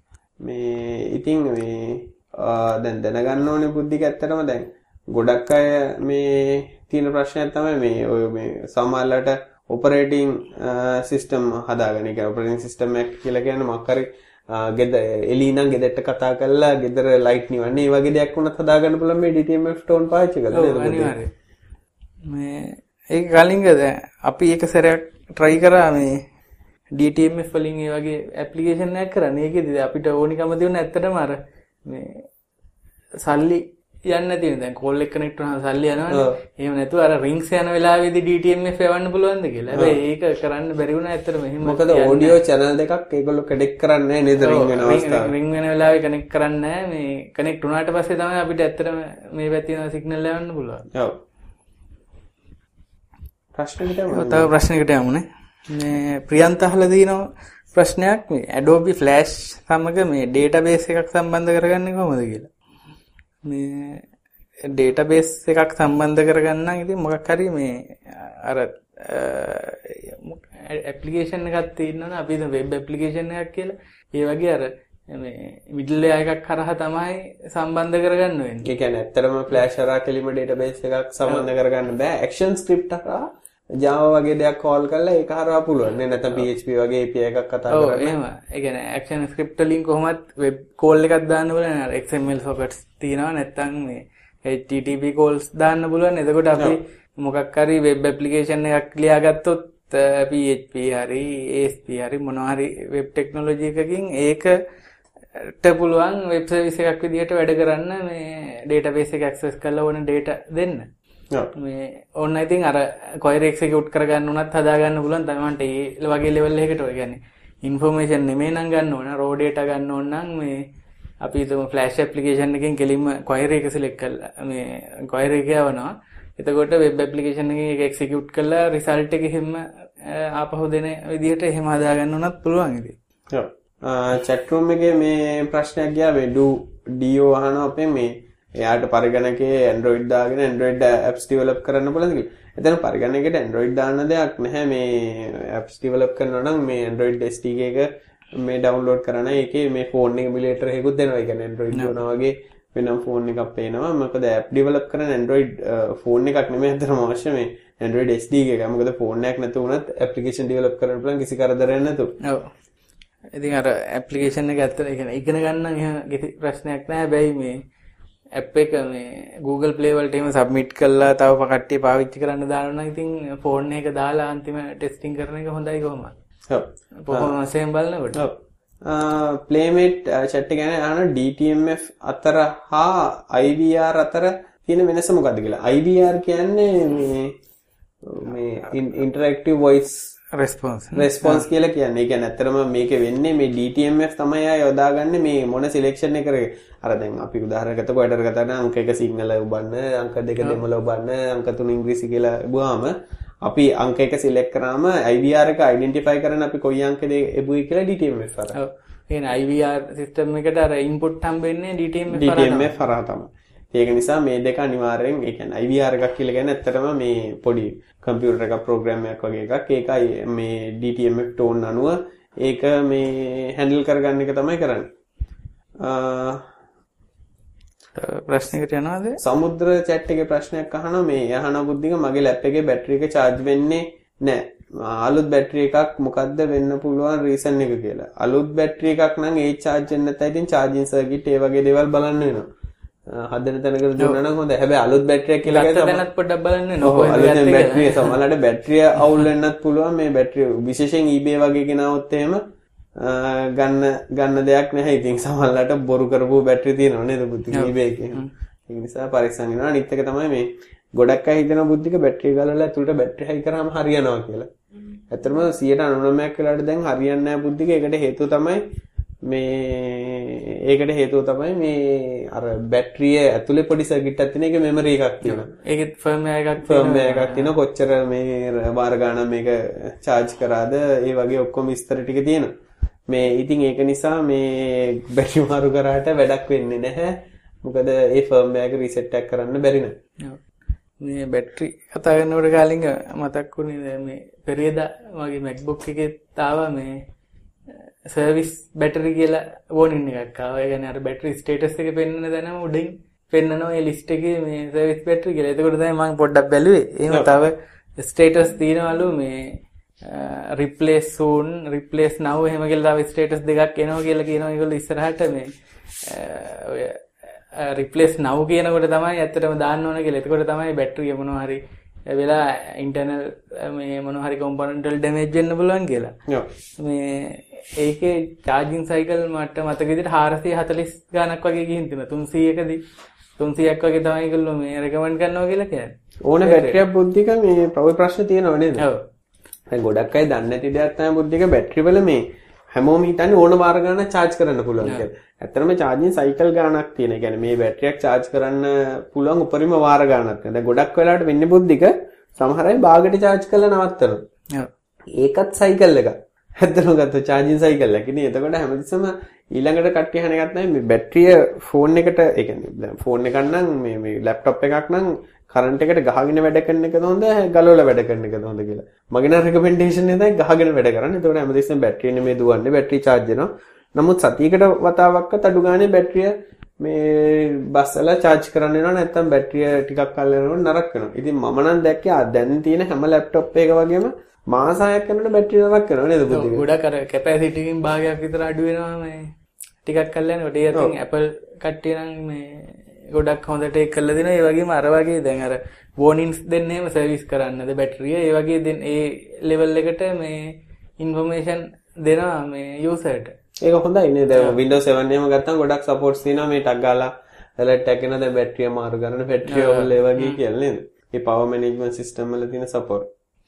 මේ ඉතින් මේ දැන් දැනගන්න ඕනේ බුද්ධික ඇත්තටම දැන් ගොඩක් අය මේ තියෙන ප්‍රශ්නයක් තමයි මේ ඔය මේ සමහරලට ඔපරේටිං සිස්ටම් හදාගන්න. ඒක ඔපරේටිං සිස්ටම් එක කියලා කියන්නේ මොකක් හරි ගෙද එලී නම් ගෙදරට කතා කරලා ගෙදර ලයිට් නිවන්නේ මේ වගේ දෙයක් වුණත් හදාගන්න පුළුවන් මේ D T M F tone පාවිච්චි කරලා නේද? අනිවාර්යයෙන්. මේ ඒක කලින්ද අපි එක සැරයක් try කරා මේ ඩී ටී එම් එෆ් වලින් ඒ වගේ ඇප්ලිකේෂන් එකක් කරන්නේ. ඒකෙදි අපිට ඕනිකම තියුණ ඇත්තටම අර මේ සල්ලි යන්නේ නැති වෙන දැන් කෝල් එක කනෙක්ට් වුණාම සල්ලි යනවනේ. එහෙම නැතුව අර රින්ග්ස් යන වෙලාවේදී ඩී ටී එම් එෆ් යවන්න පුළුවන්ද කියලා. හැබැයි ඒක කරන්න බැරි වුණා ඇත්තටම. එහෙම මොකද ඔඩියෝ channel දෙකක් ඒගොල්ලෝ කනෙක්ට් කරන්නේ නැහැ නේද රින්ග් වෙන අවස්ථාව. රින්ග් වෙන වෙලාවේ කනෙක්ට් කරන්නේ නැහැ. මේ කනෙක්ට් වුණාට පස්සේ තමයි අපිට ඇත්තටම මේ පැත්තේ යන සිග්නල් යවන්න පුළුවන්. ඔව්. ප්‍රශ්නෙකට යමු. තව ප්‍රශ්නයකට යමුනේ. මේ ප්‍රියන්ත අහලා දිනන ප්‍රශ්නයක් මේ Adobe Flash සමග මේ database එකක් සම්බන්ධ කරගන්නේ කොහොමද කියලා. මේ database එකක් සම්බන්ධ කරගන්න නම් ඉතින් මොකක් හරි මේ අර application එකක් තියෙනවනේ අපි දැන් web application එකක් කියලා. ඒ වගේ අර මේ middleware එකක් කරහා තමයි සම්බන්ධ කරගන්න වෙන්නේ. ඒ කියන්නේ ඇත්තටම Flash හරහා කෙලිම database එකක් සම්බන්ධ කරගන්න බෑ. Action script හරහා Java වගේ දෙයක් call කරලා ඒක හරහා පුළුවන් නේ. නැත්නම් P H P වගේ A P I එකක් කතා කරලා. ඔව් එහෙම. ඒ කියන්නේ action script වලින් කොහොමත් web call එකක් දාන්න පුළුවන්. අර X M L sockets තියෙනවා නැත්නම් මේ H T T P calls දාන්න පුළුවන්. එතකොට අපි මොකක් හරි web application එකක් ලියාගත්තොත් P H P හරි A S P හරි මොනවා හරි web technology එකකින් ඒකට පුළුවන් web service එකක් විදිහට වැඩ කරන්න මේ database එක access කරලා ඕන data දෙන්න. මේ ඕන I think අර query execute කරගන්න උනත් හදාගන්න පුළුවන් තමන්ට ඒ වගේ level එකකට ඔය කියන්නේ information නෙමෙයි නම් ගන්න ඕන raw data ගන්න ඕන නම් මේ අපි හිතමු flash application එකෙන් කෙලින්ම query එක select කරලා මේ query එක යවනවා. එතකොට web application එකෙන් ඒක execute කරලා result එක එහෙම ආපහු දෙන විදිහට එහෙම හදාගන්න උනත් පුළුවන් ඉතින්. ඔව්. chat room එකේ මේ ප්‍රශ්නයක් ගියා මේ do dio අහනවා අපේ මේ එයාට පරිගණකයේ Android දාගෙන Android apps develop කරන්න පුළුවන්ද කියලා. එතන පරිගණකයට Android දාන්න දෙයක් නැහැ. මේ apps develop කරනවා නම් මේ Android S D K එක මේ download කරන එකේ මේ phone එක emulator එකකුත් දෙනවා. ඒ කියන්නේ Android වුණා වගේ වෙනම phone එකක් පේනවා. මොකද app develop කරන Android phone එකක් නෙමෙයි අතන අවශ්‍ය මේ Android S D K එක. මොකද phone එකක් නැතුව උනත් application develop කරන්න පුළුවන් කිසි කරදරයක් නැතුව. ඔව්. ඉතින් අර application එක ඇත්තට ඒ කියන්නේ ඉගෙන ගන්න එහෙම කිසි ප්‍රශ්නයක් නැහැ. හැබැයි මේ app එක මේ Google Play වලට එහෙම submit කරලා තව කට්ටිය පාවිච්චි කරන්න දානවා නම් ඉතින් ෆෝන් එක දාලා අන්තිම ටෙස්ටිං කරන එක හොඳයි කොහොමද? ඔව්. performance එකෙන් බලනකොට. ඔව්. Playmate chat එක ගැන අහන D T M F අතර හා I V R අතර තියෙන වෙනස මොකක්ද කියලා. I V R කියන්නේ මේ මේ interactive voice රෙස්පොන්ස් රෙස්පොන්ස් කියලා කියන්නේ. ඒ කියන්නේ ඇත්තටම මේකේ වෙන්නේ මේ ඩී ටී එම් එෆ් තමයි ආය යොදාගන්නේ මේ මොන සිලෙක්ෂන් එක කරේ. අර දැන් අපි උදාහරණයක් ගත්තොත් කොයිඩර් ගත්තාම අංක එක සිංහල උබන්න, අංක දෙක දෙමළ උබන්න, අංක තුන ඉංග්‍රීසි කියලා බුවාම අපි අංක එක සිලෙක්ට් කරාම I V R එක අයිඩෙන්ටිෆයි කරන්න අපි කොයි අංකද එබුයි කියලා ඩී ටී එම් එෆ් හරහා. ඔව්. කියන්නේ I V R සිස්ටම් එකට අර ඉන්පුට් හම්බෙන්නේ D T M F D T M F හරහා තමයි. ඒක නිසා මේ දෙක අනිවාර්යෙන් ඒ කියන්නේ I V R එකක් කියලා කියන්නේ ඇත්තටම මේ පොඩි කම්පියුටර් එකක් ප්‍රෝග්‍රෑම් එකක් වගේ එකක්. ඒකයි මේ D T M F tone අනුව ඒක මේ හැන්ඩල් කරගන්න එක තමයි කරන්නේ. ප්‍රශ්නයකට යනවාද? සමුද්‍ර chat එකේ ප්‍රශ්නයක් අහනවා මේ යහන බුද්ධික මගේ ලැප් එකේ බැටරි එක charge වෙන්නේ නැහැ. අලුත් බැටරි එකක් මොකද්ද වෙන්න පුළුවන් රීසන් එක කියලා. අලුත් බැටරි එකක් නම් ඒ charge වෙන්නේ නැත්නම් ඉතින් charging circuit ඒ වගේ දේවල් බලන්න වෙනවා. හදන තැනකට දුන්නා නම් හොඳයි. හැබැයි අලුත් බැටරි එකක් කියලා ගත්ත තැනත් පොඩ්ඩක් බලන්න වෙනවා. ඔව් අලුත් බැටරි සමහරවිට බැටරිය අවුල් වෙන්නත් පුළුවන්. මේ බැටරිය විශේෂයෙන් eBay වගේ ගෙනාවොත් එහෙම ගන්න ගන්න දෙයක් නැහැ. ඉතින් සමහරවිට බොරු කරපු බැටරි තියෙනවා නේද බුද්ධික eBay එකේ. ඒ නිසා පරීක්ෂණ වෙනවා. අනිත් එක තමයි මේ ගොඩක් අය හිතන බුද්ධික බැටරිය ගලවලා ඇතුළට බැටරි හයි කරාම හරියනවා කියලා. ඇත්තටම සියයට අනූනවයක් වෙලාවට දැන් හරියන්නේ නැහැ බුද්ධික. ඒකට හේතුව තමයි මේ ඒකට හේතුව තමයි මේ අර බැටරිය ඇතුලේ පොඩි සර්කිට් එකක් තියෙන එක මෙමරි එකක් තියෙනවා. ඒකෙත් ෆර්ම්වෙයාර් එකක් ෆර්ම්වෙයාර් එකක් තියෙනවා. කොච්චර මේ වාර ගානක් මේක charge කරාද ඒ වගේ ඔක්කොම විස්තර ටික තියෙනවා. මේ ඉතින් ඒක නිසා මේ බැටරි මාරු කරාට වැඩක් වෙන්නේ නැහැ. මොකද ඒ ෆර්ම්වෙයාර් එක රීසෙට් එකක් කරන්න බැරි නෑ. මේ බැටරි කතා කරනකොට කාලින්ග මතක් වුණේ මේ පෙරේදා මගේ MacBook එකේ තාවා මේ සර්විස් බැටරි කියලා වෝනින් එකක් ආවා. ඒ කියන්නේ අර බැටරි ස්ටේටස් එක පෙන්වන දැනම උඩින් පෙන්වනවා මේ ලිස්ට් එකේ මේ සර්විස් බැටරි කියලා. එතකොට තමයි මම පොඩ්ඩක් බැලුවේ. එහෙම තව ස්ටේටස් තියෙනවලු මේ replace soon, replace now එහෙම කියලා තව ස්ටේටස් දෙකක් එනවා කියලා කියනවා. ඒගොල්ලෝ ඉස්සරහට මේ ඔය replace now කියනකොට තමයි ඇත්තටම දාන්න ඕන කියලා. එතකොට තමයි බැටරිය මොනවා හරි වෙලා ඉන්ටර්නල් මේ මොනවා හරි component වල damage වෙන්න පුළුවන් කියලා. මේ ඒකේ charging cycle මට මතක විදිහට හාරසිය හතළිස් ගානක් වගේ ගිහින් තියෙනවා. තුන්සීයකදී තුන්සීයක් වගේ තමයි ඒගොල්ලෝ මේ රෙකමන්ඩ් කරනවා කියලා කියන්නේ. ඕන බැටරියක් බුද්ධික මේ ප්‍රවෘත්ති ප්‍රශ්න තියෙනව නේද? ඔව්. දැන් ගොඩක් අය දන්නේ නැති දෙයක් තමයි බුද්ධික බැටරි වල මේ හැමෝම හිතන්නේ ඕන වාර ගානක් charge කරන්න පුළුවන් කියලා. ඇත්තටම charging cycle ගානක් තියෙන. ඒ කියන්නේ මේ බැටරියක් charge කරන්න පුළුවන් උපරිම වාර ගානක්. දැන් ගොඩක් වෙලාවට වෙන්නේ බුද්ධික සමහර අය භාගයට charge කරලා නවත්තනවා. ඒකත් cycle එකක්. ඇත්තටම ගත්ත charging cycle එක. ඉතින් එතකොට හැමතිස්සම ඊළඟට කට්ටිය අහන එකක් තමයි මේ බැටරිය ෆෝන් එකට ඒ කියන්නේ දැන් ෆෝන් එකක් නම් මේ මේ ලැප්ටොප් එකක් නම් කරන්ට් එකට ගහගෙන වැඩ කරන එකද හොඳ ගලවලා වැඩ කරන එකද හොඳ කියලා. මගේ නම් රෙකමෙන්ඩේෂන් එක තමයි ගහගෙන වැඩ කරන්න. එතකොට හැමතිස්සම බැටරිය නෙමෙයි දුවන්නේ බැටරි charge වෙනවා. නමුත් සතියකට වතාවක්වත් අඩු ගානේ බැටරිය මේ බස්සලා charge කරන්න වෙනවා නැත්නම් බැටරිය ටිකක් කල් යනකොට නරක වෙනවා. ඉතින් මම නම් දැක්කේ දැන් තියෙන හැම ලැප්ටොප් එක වගේම මාස හයක් යනකොට බැටරිය නරක වෙනවා නේද පුතේ? ගොඩක් අර කැපැසිටි එකකින් භාගයක් විතර අඩු වෙනවා මේ ටිකක් කල් යනකොට. ඒ අතින් Apple කට්ටිය නම් මේ ගොඩක් හොඳට ඒක කරලා දෙනවා. ඒ වගේම අර වගේ දැන් අර warnings දෙන්නේ එහෙම සර්විස් කරන්නද බැටරිය. ඒ වගේ දෙන ඒ level එකට මේ information දෙනවා මේ userට. ඒක හොඳයි නේද? Windows seven එහෙම ගත්තම ගොඩක් supports තියෙනවා මේ ටග් ගාලා alert එකක් එනවා දැන් බැටරිය මාරු කරන්න බැටරිය ඕල් ඒ වගේ කියලා නේද? මේ power management system වල තියෙන support.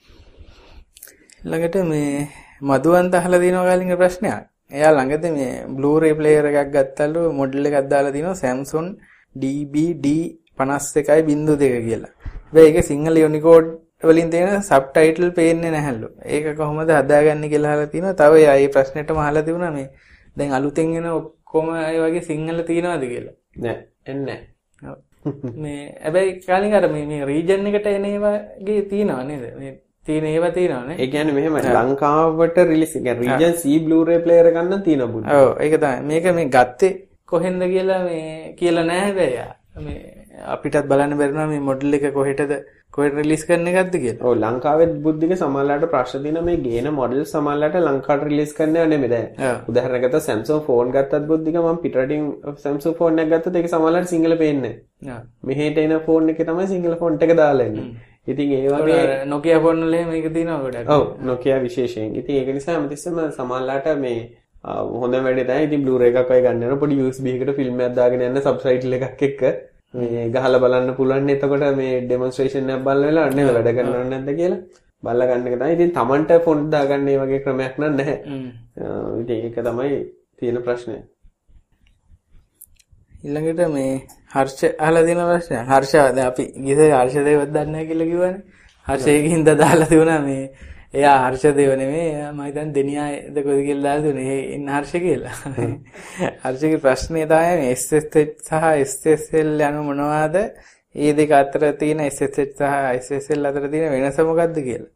ළඟට මේ මදුවන්ත අහලා දිනව ගාලින්ගේ ප්‍රශ්නයක්. එයා ළඟද මේ Blu-ray player එකක් ගත්තලු මොඩල් එකක් දාලා දිනවා Samsung D B D පනස් එකයි බිංදුව දෙක කියලා. හැබැයි ඒක සිංහල Unicode වලින් තියෙන subtitle පේන්නේ නැහැලු. ඒක කොහොමද හදාගන්නේ කියලා අහලා තිනවා. තව එයා මේ ප්‍රශ්නෙටම අහලා තිබුණා මේ දැන් අලුතෙන් එන ඔක්කොම ඒ වගේ සිංහල තියනවාද කියලා. නෑ එන්නේ නෑ. මේ හැබැයි කාලින් අර මේ මේ region එකට එන ඒවාගේ තියනවා නේද? මේ තියෙන ඒවා තියෙනවා නේ. ඒ කියන්නේ මෙහෙම ලංකාවට රිලීස් එක region C Blu-ray player එකක් නම් තියෙනවා බුදු. ඔව් ඒක තමයි. මේක මේ ගත්තේ කොහෙන්ද කියලා මේ කියලා නැහැ හැබැයි. මේ අපිටත් බලන්න බැරිනවා මේ මොඩල් එක කොහෙටද කොහෙට රිලීස් කරන්න එකක්ද කියලා. ඔව් ලංකාවෙත් බුද්ධික සමහරලාට ප්‍රශ්න තියෙනවා මේ ගේන මොඩල් සමහරලාට ලංකාවට රිලීස් කරන්නව නෙමෙයි දැන්. උදාහරණයක් ගත්තොත් Samsung phone ගත්තත් බුද්ධික මම පිටරටින් Samsung phone එකක් ගත්තත් ඒක සමහරලාට සිංහල පේන්නේ නැහැ. මෙහෙට එන phone එකේ තමයි සිංහල font එක දාලා එන්නේ. ඉතින් ඒ වගේ Nokia phone වල එහෙම මේක තියෙනවා ගොඩක්. ඔව් Nokia විශේෂයෙන්. ඉතින් ඒක නිසා හැමතිස්සෙම සමහරලාට මේ හොඳ වැඩේ තමයි. ඉතින් Blu-ray එකක් ඔය ගන්න යනවා පොඩි U S B එකකට ෆිල්ම් එකක් දාගෙන යන්න සබ්ටයිටල් එකක් එක්ක මේ ගහලා බලන්න පුළුවන්. එතකොට මේ ඩෙමොන්ස්ට්‍රේෂන් එකක් බලලා වෙලා නේද වැඩ කරනවද නැද්ද කියලා බලලා ගන්න එක තමයි. ඉතින් Tamanට ෆොන්ට් දාගන්න මේ වගේ ක්‍රමයක් නෑ නැහැ. ඉතින් ඒක තමයි තියෙන ප්‍රශ්නය. ඊළඟට මේ හර්ෂ අහලා තියෙන ප්‍රශ්නය. හර්ෂ දැන් අපි ගිහේ හර්ෂ දේවත් දන්නේ නැහැ කියලා කිව්වනේ. හර්ෂයකින් ද දාලා තිබුණා මේ එයා හර්ෂ දේව නෙමෙයි. මම හිතන්නේ දෙනියාද කොහෙද කියලා දාලා දුන්නේ. ඒ ඉන්න හර්ෂ කියලා. හර්ෂගේ ප්‍රශ්නේ තමයි මේ එස් එස් එච් සහ එස් එස් එල් යනු මොනවාද? ඒ දෙක අතර තියෙන එස් එස් එච් සහ එස් එස් එල් අතර තියෙන වෙනස මොකක්ද කියලා.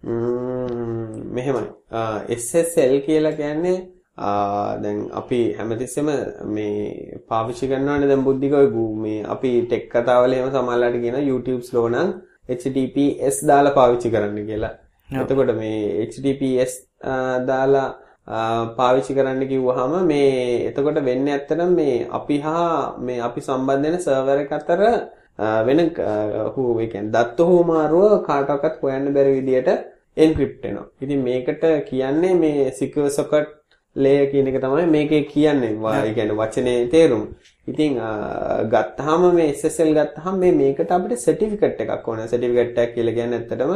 ම්ම් මෙහෙමයි. එස් එස් එල් කියලා කියන්නේ දැන් අපි හැමතිස්සෙම මේ පාවිච්චි කරනවානේ දැන් බුද්ධිකෝ මේ අපි ටෙක් කතාවල එහෙම සමහරලාට කියන YouTube slow නම් H T T P S දාලා පාවිච්චි කරන්න කියලා. එතකොට මේ H T T P S දාලා පාවිච්චි කරන්න කිව්වහම මේ එතකොට වෙන්නේ ඇත්තටම මේ අපි හා මේ අපි සම්බන්ධ වෙන සර්වර් එක අතර වෙන හු ඒ කියන්නේ දත්ත හුමාරුව කාටවත් හොයන්න බැරි විදියට එන්ක්‍රිප්ට් වෙනවා. ඉතින් මේකට කියන්නේ මේ secure socket layer කියන එක තමයි මේකේ කියන්නේ. ඒ කියන්නේ වචනේ තේරුම. ඉතින් ගත්තාම මේ S S L ගත්තාම මේ මේකට අපිට සර්ටිෆිකේට් එකක් ඕන. සර්ටිෆිකේට් එකක් කියලා කියන්නේ ඇත්තටම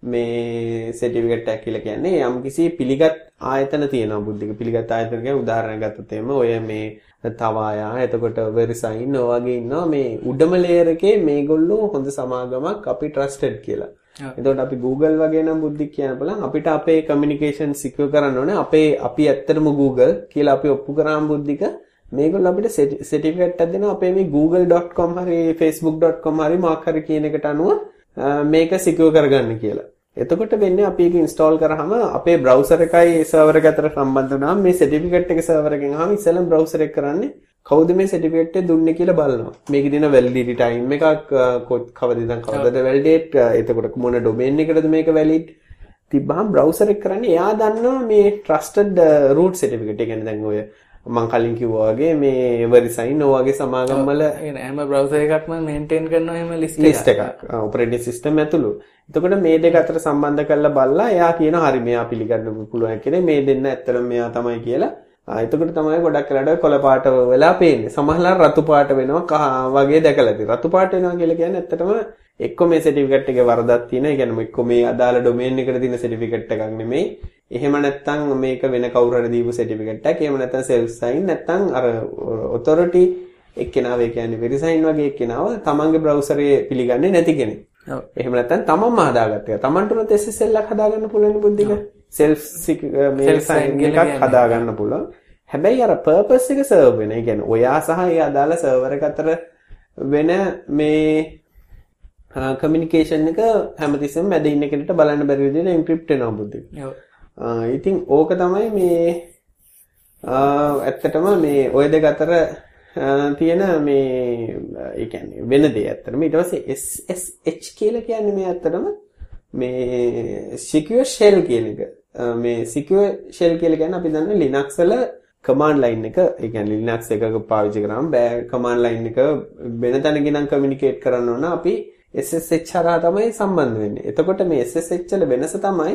මේ සර්ටිෆිකේට් එකක් කියලා කියන්නේ යම්කිසි පිළිගත් ආයතන තියෙනවා බුද්ධික. පිළිගත් ආයතන කියන්නේ උදාහරණයක් ගත්තොත් එimhe ඔය මේ තවායා එතකොට වෙරිසයින් ඔය වගේ ඉන්නවා මේ උඩම ලේයර් එකේ මේගොල්ලෝ හොඳ සමාගමක් අපි ට්‍රස්ටඩ් කියලා. එතකොට අපි Google වගේ නම් බුද්ධික කියන්න බලන් අපිට අපේ කමියුනිකේෂන් සිකියුර් කරන්න ඕනේ. අපේ අපි ඇත්තටම Google කියලා අපි ඔප්පු කරාම බුද්ධික මේගොල්ලෝ අපිට සර්ටිෆිකේට් එකක් දෙනවා අපේ මේ google dot com හරි facebook dot com හරි මාක් හරි කියන එකට අනුව මේක සිකියුර් කරගන්න කියලා. එතකොට වෙන්නේ අපි ඒක ඉන්ස්ටෝල් කරාම අපේ බ්‍රවුසර් එකයි සර්වර් එක අතර සම්බන්ධ වුණාම මේ සර්ටිෆිකේට් එක සර්වර් එකෙන් ආවම ඉස්සෙල්ලම බ්‍රවුසර් එක කරන්නේ කවුද මේ සර්ටිෆිකේට් එක දුන්නේ කියලා බලනවා. මේකේ තියෙන වැලිඩිටි ටයිම් එකක් කවදද ඉඳන් කවදද වැලිඩේට් එතකොට මොන ඩොමේන් එකකටද මේක වැලිඩ් තිබ්බහම බ්‍රවුසර් එක කරන්නේ එයා දන්නවා මේ ට්‍රස්ටඩ් රූට් සර්ටිෆිකේට්. ඒ කියන්නේ දැන් ඔය මම කලින් කිව්වා වගේ මේ වෙරිසයින් ඔය වගේ සමාගම් වල හැම බ්‍රවුසර් එකක්ම මේන්ටේන් කරනවා එහෙම ලිස්ට් එකක් ඔපරේටින් සිස්ටම් ඇතුළු. එතකොට මේ දෙක අතර සම්බන්ධ කරලා බලලා එයා කියනවා හරි මෙයා පිළිගන්න පුළුවන් කෙනෙක් මේ දෙන්න ඇත්තටම මෙයා තමයි කියලා. එතකොට තමයි ගොඩක් වෙලාවට කොළ පාට වෙලා පේන්නේ. සමහරවල් රතු පාට වෙනවා කහ වගේ දැකලා තියෙනවා. රතු පාට වෙනවා කියලා කියන්නේ ඇත්තටම එක්ක මේ සර්ටිෆිකේට් එකේ වරදක් තියෙනවා. ඒ කියන්නේ එක්ක මේ අදාළ ඩොමේන් එකට තියෙන සර්ටිෆිකේට් එකක් නෙමෙයි. එහෙම නැත්නම් මේක වෙන කවුරු හරි දීපු සර්ටිෆිකේට් එකක්. එහෙම නැත්නම් self sign නැත්නම් අර authority එක්කෙනාව ඒ කියන්නේ වෙරිසයින් වගේ එක්කෙනාව තමන්ගේ බ්‍රවුසරේ පිළිගන්නේ නැති කෙනෙක්. ඔව්. එහෙම නැත්නම් තමන්ම හදාගත්ත එක. තමන්ට උනත් S S L එකක් හදාගන්න පුළුවන් බුද්ධික. self මේ sign එකක් හදාගන්න පුළුවන්. හැබැයි අර purpose එක serve වෙන. ඒ කියන්නේ ඔයා සහ ඒ අදාළ server එක අතර වෙන මේ කමියුනිකේෂන් එක හැමතිස්සෙම මැද ඉන්න කෙනෙක්ට බලන්න බැරි විදිහට එන්ක්‍රිප්ට් වෙනවා බුද්ධික. ඔව්. ඉතින් ඕක තමයි මේ ඇත්තටම මේ ඔය දෙක අතර තියෙන මේ ඒ කියන්නේ වෙන දේ ඇත්තටම ඊට පස්සේ S S H කියලා කියන්නේ මේ ඇත්තටම මේ secure shell කියන එක. මේ secure shell කියලා කියන්නේ අපි දන්නේ Linux වල command line එක. ඒ කියන්නේ Linux එකක පාවිච්චි කරාම බෑ command line එක වෙන තැනකින් නම් communicate කරන්න ඕන අපි S S H හරහා තමයි සම්බන්ධ වෙන්නේ. එතකොට මේ S S H වල වෙනස තමයි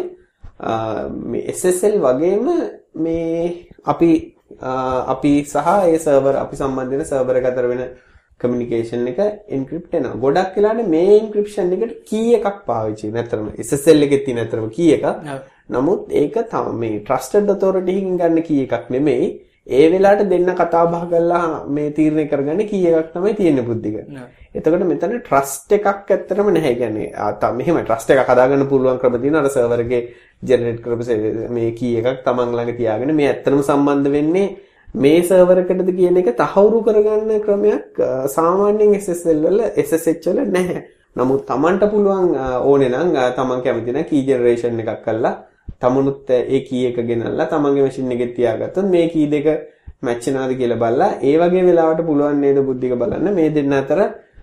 මේ S S L වගේම මේ අපි අපි සහ ඒ සර්වර් අපි සම්බන්ධ වෙන සර්වර් එක අතර වෙන කමියුනිකේෂන් එක එන්ක්‍රිප්ට් වෙනවා. ගොඩක් වෙලාවට මේ එන්ක්‍රිප්ෂන් එකට කී එකක් පාවිච්චි වෙනවා. නැත්නම් S S L එකේ තියෙන අතරම කී එකක්. නමුත් ඒක තම මේ ට්‍රස්ටඩ් ඔතොරිටි එකකින් ගන්න කී එකක් නෙමෙයි. ඒ වෙලාවට දෙන්න කතා බහ කරලා මේ තීරණය කරගන්නේ කී එකක් තමයි තියෙන්නේ බුද්ධික. එතකොට මෙතන ට්‍රස්ට් එකක් ඇත්තටම නැහැ. කියන්නේ ආ මෙහෙම ට්‍රස්ට් එකක් හදාගන්න පුළුවන් ක්‍රම තියෙනවා. අර සර්වර් එකේ ජෙනරේට් කරපු මේ කී එකක් තමන් ළඟ තියාගෙන මේ ඇත්තටම සම්බන්ධ වෙන්නේ මේ සර්වර් එකටද කියන එක තහවුරු කරගන්න ක්‍රමයක් සාමාන්‍යයෙන් S S L වල S S H වල නැහැ. නමුත් තමන්ට පුළුවන් ඕනේ නම් තමන් කැමති නම් කී ජෙනරේෂන් එකක් කරලා තමනුත් ඒ කී එක ගෙනල්ලා තමන්ගේ මැෂින් එකේ තියාගත්තොත් මේ කී දෙක මැච් වෙනවද කියලා බලලා ඒ වගේ වෙලාවට පුළුවන් නේද බුද්ධික බලන්න මේ දෙන්න අතර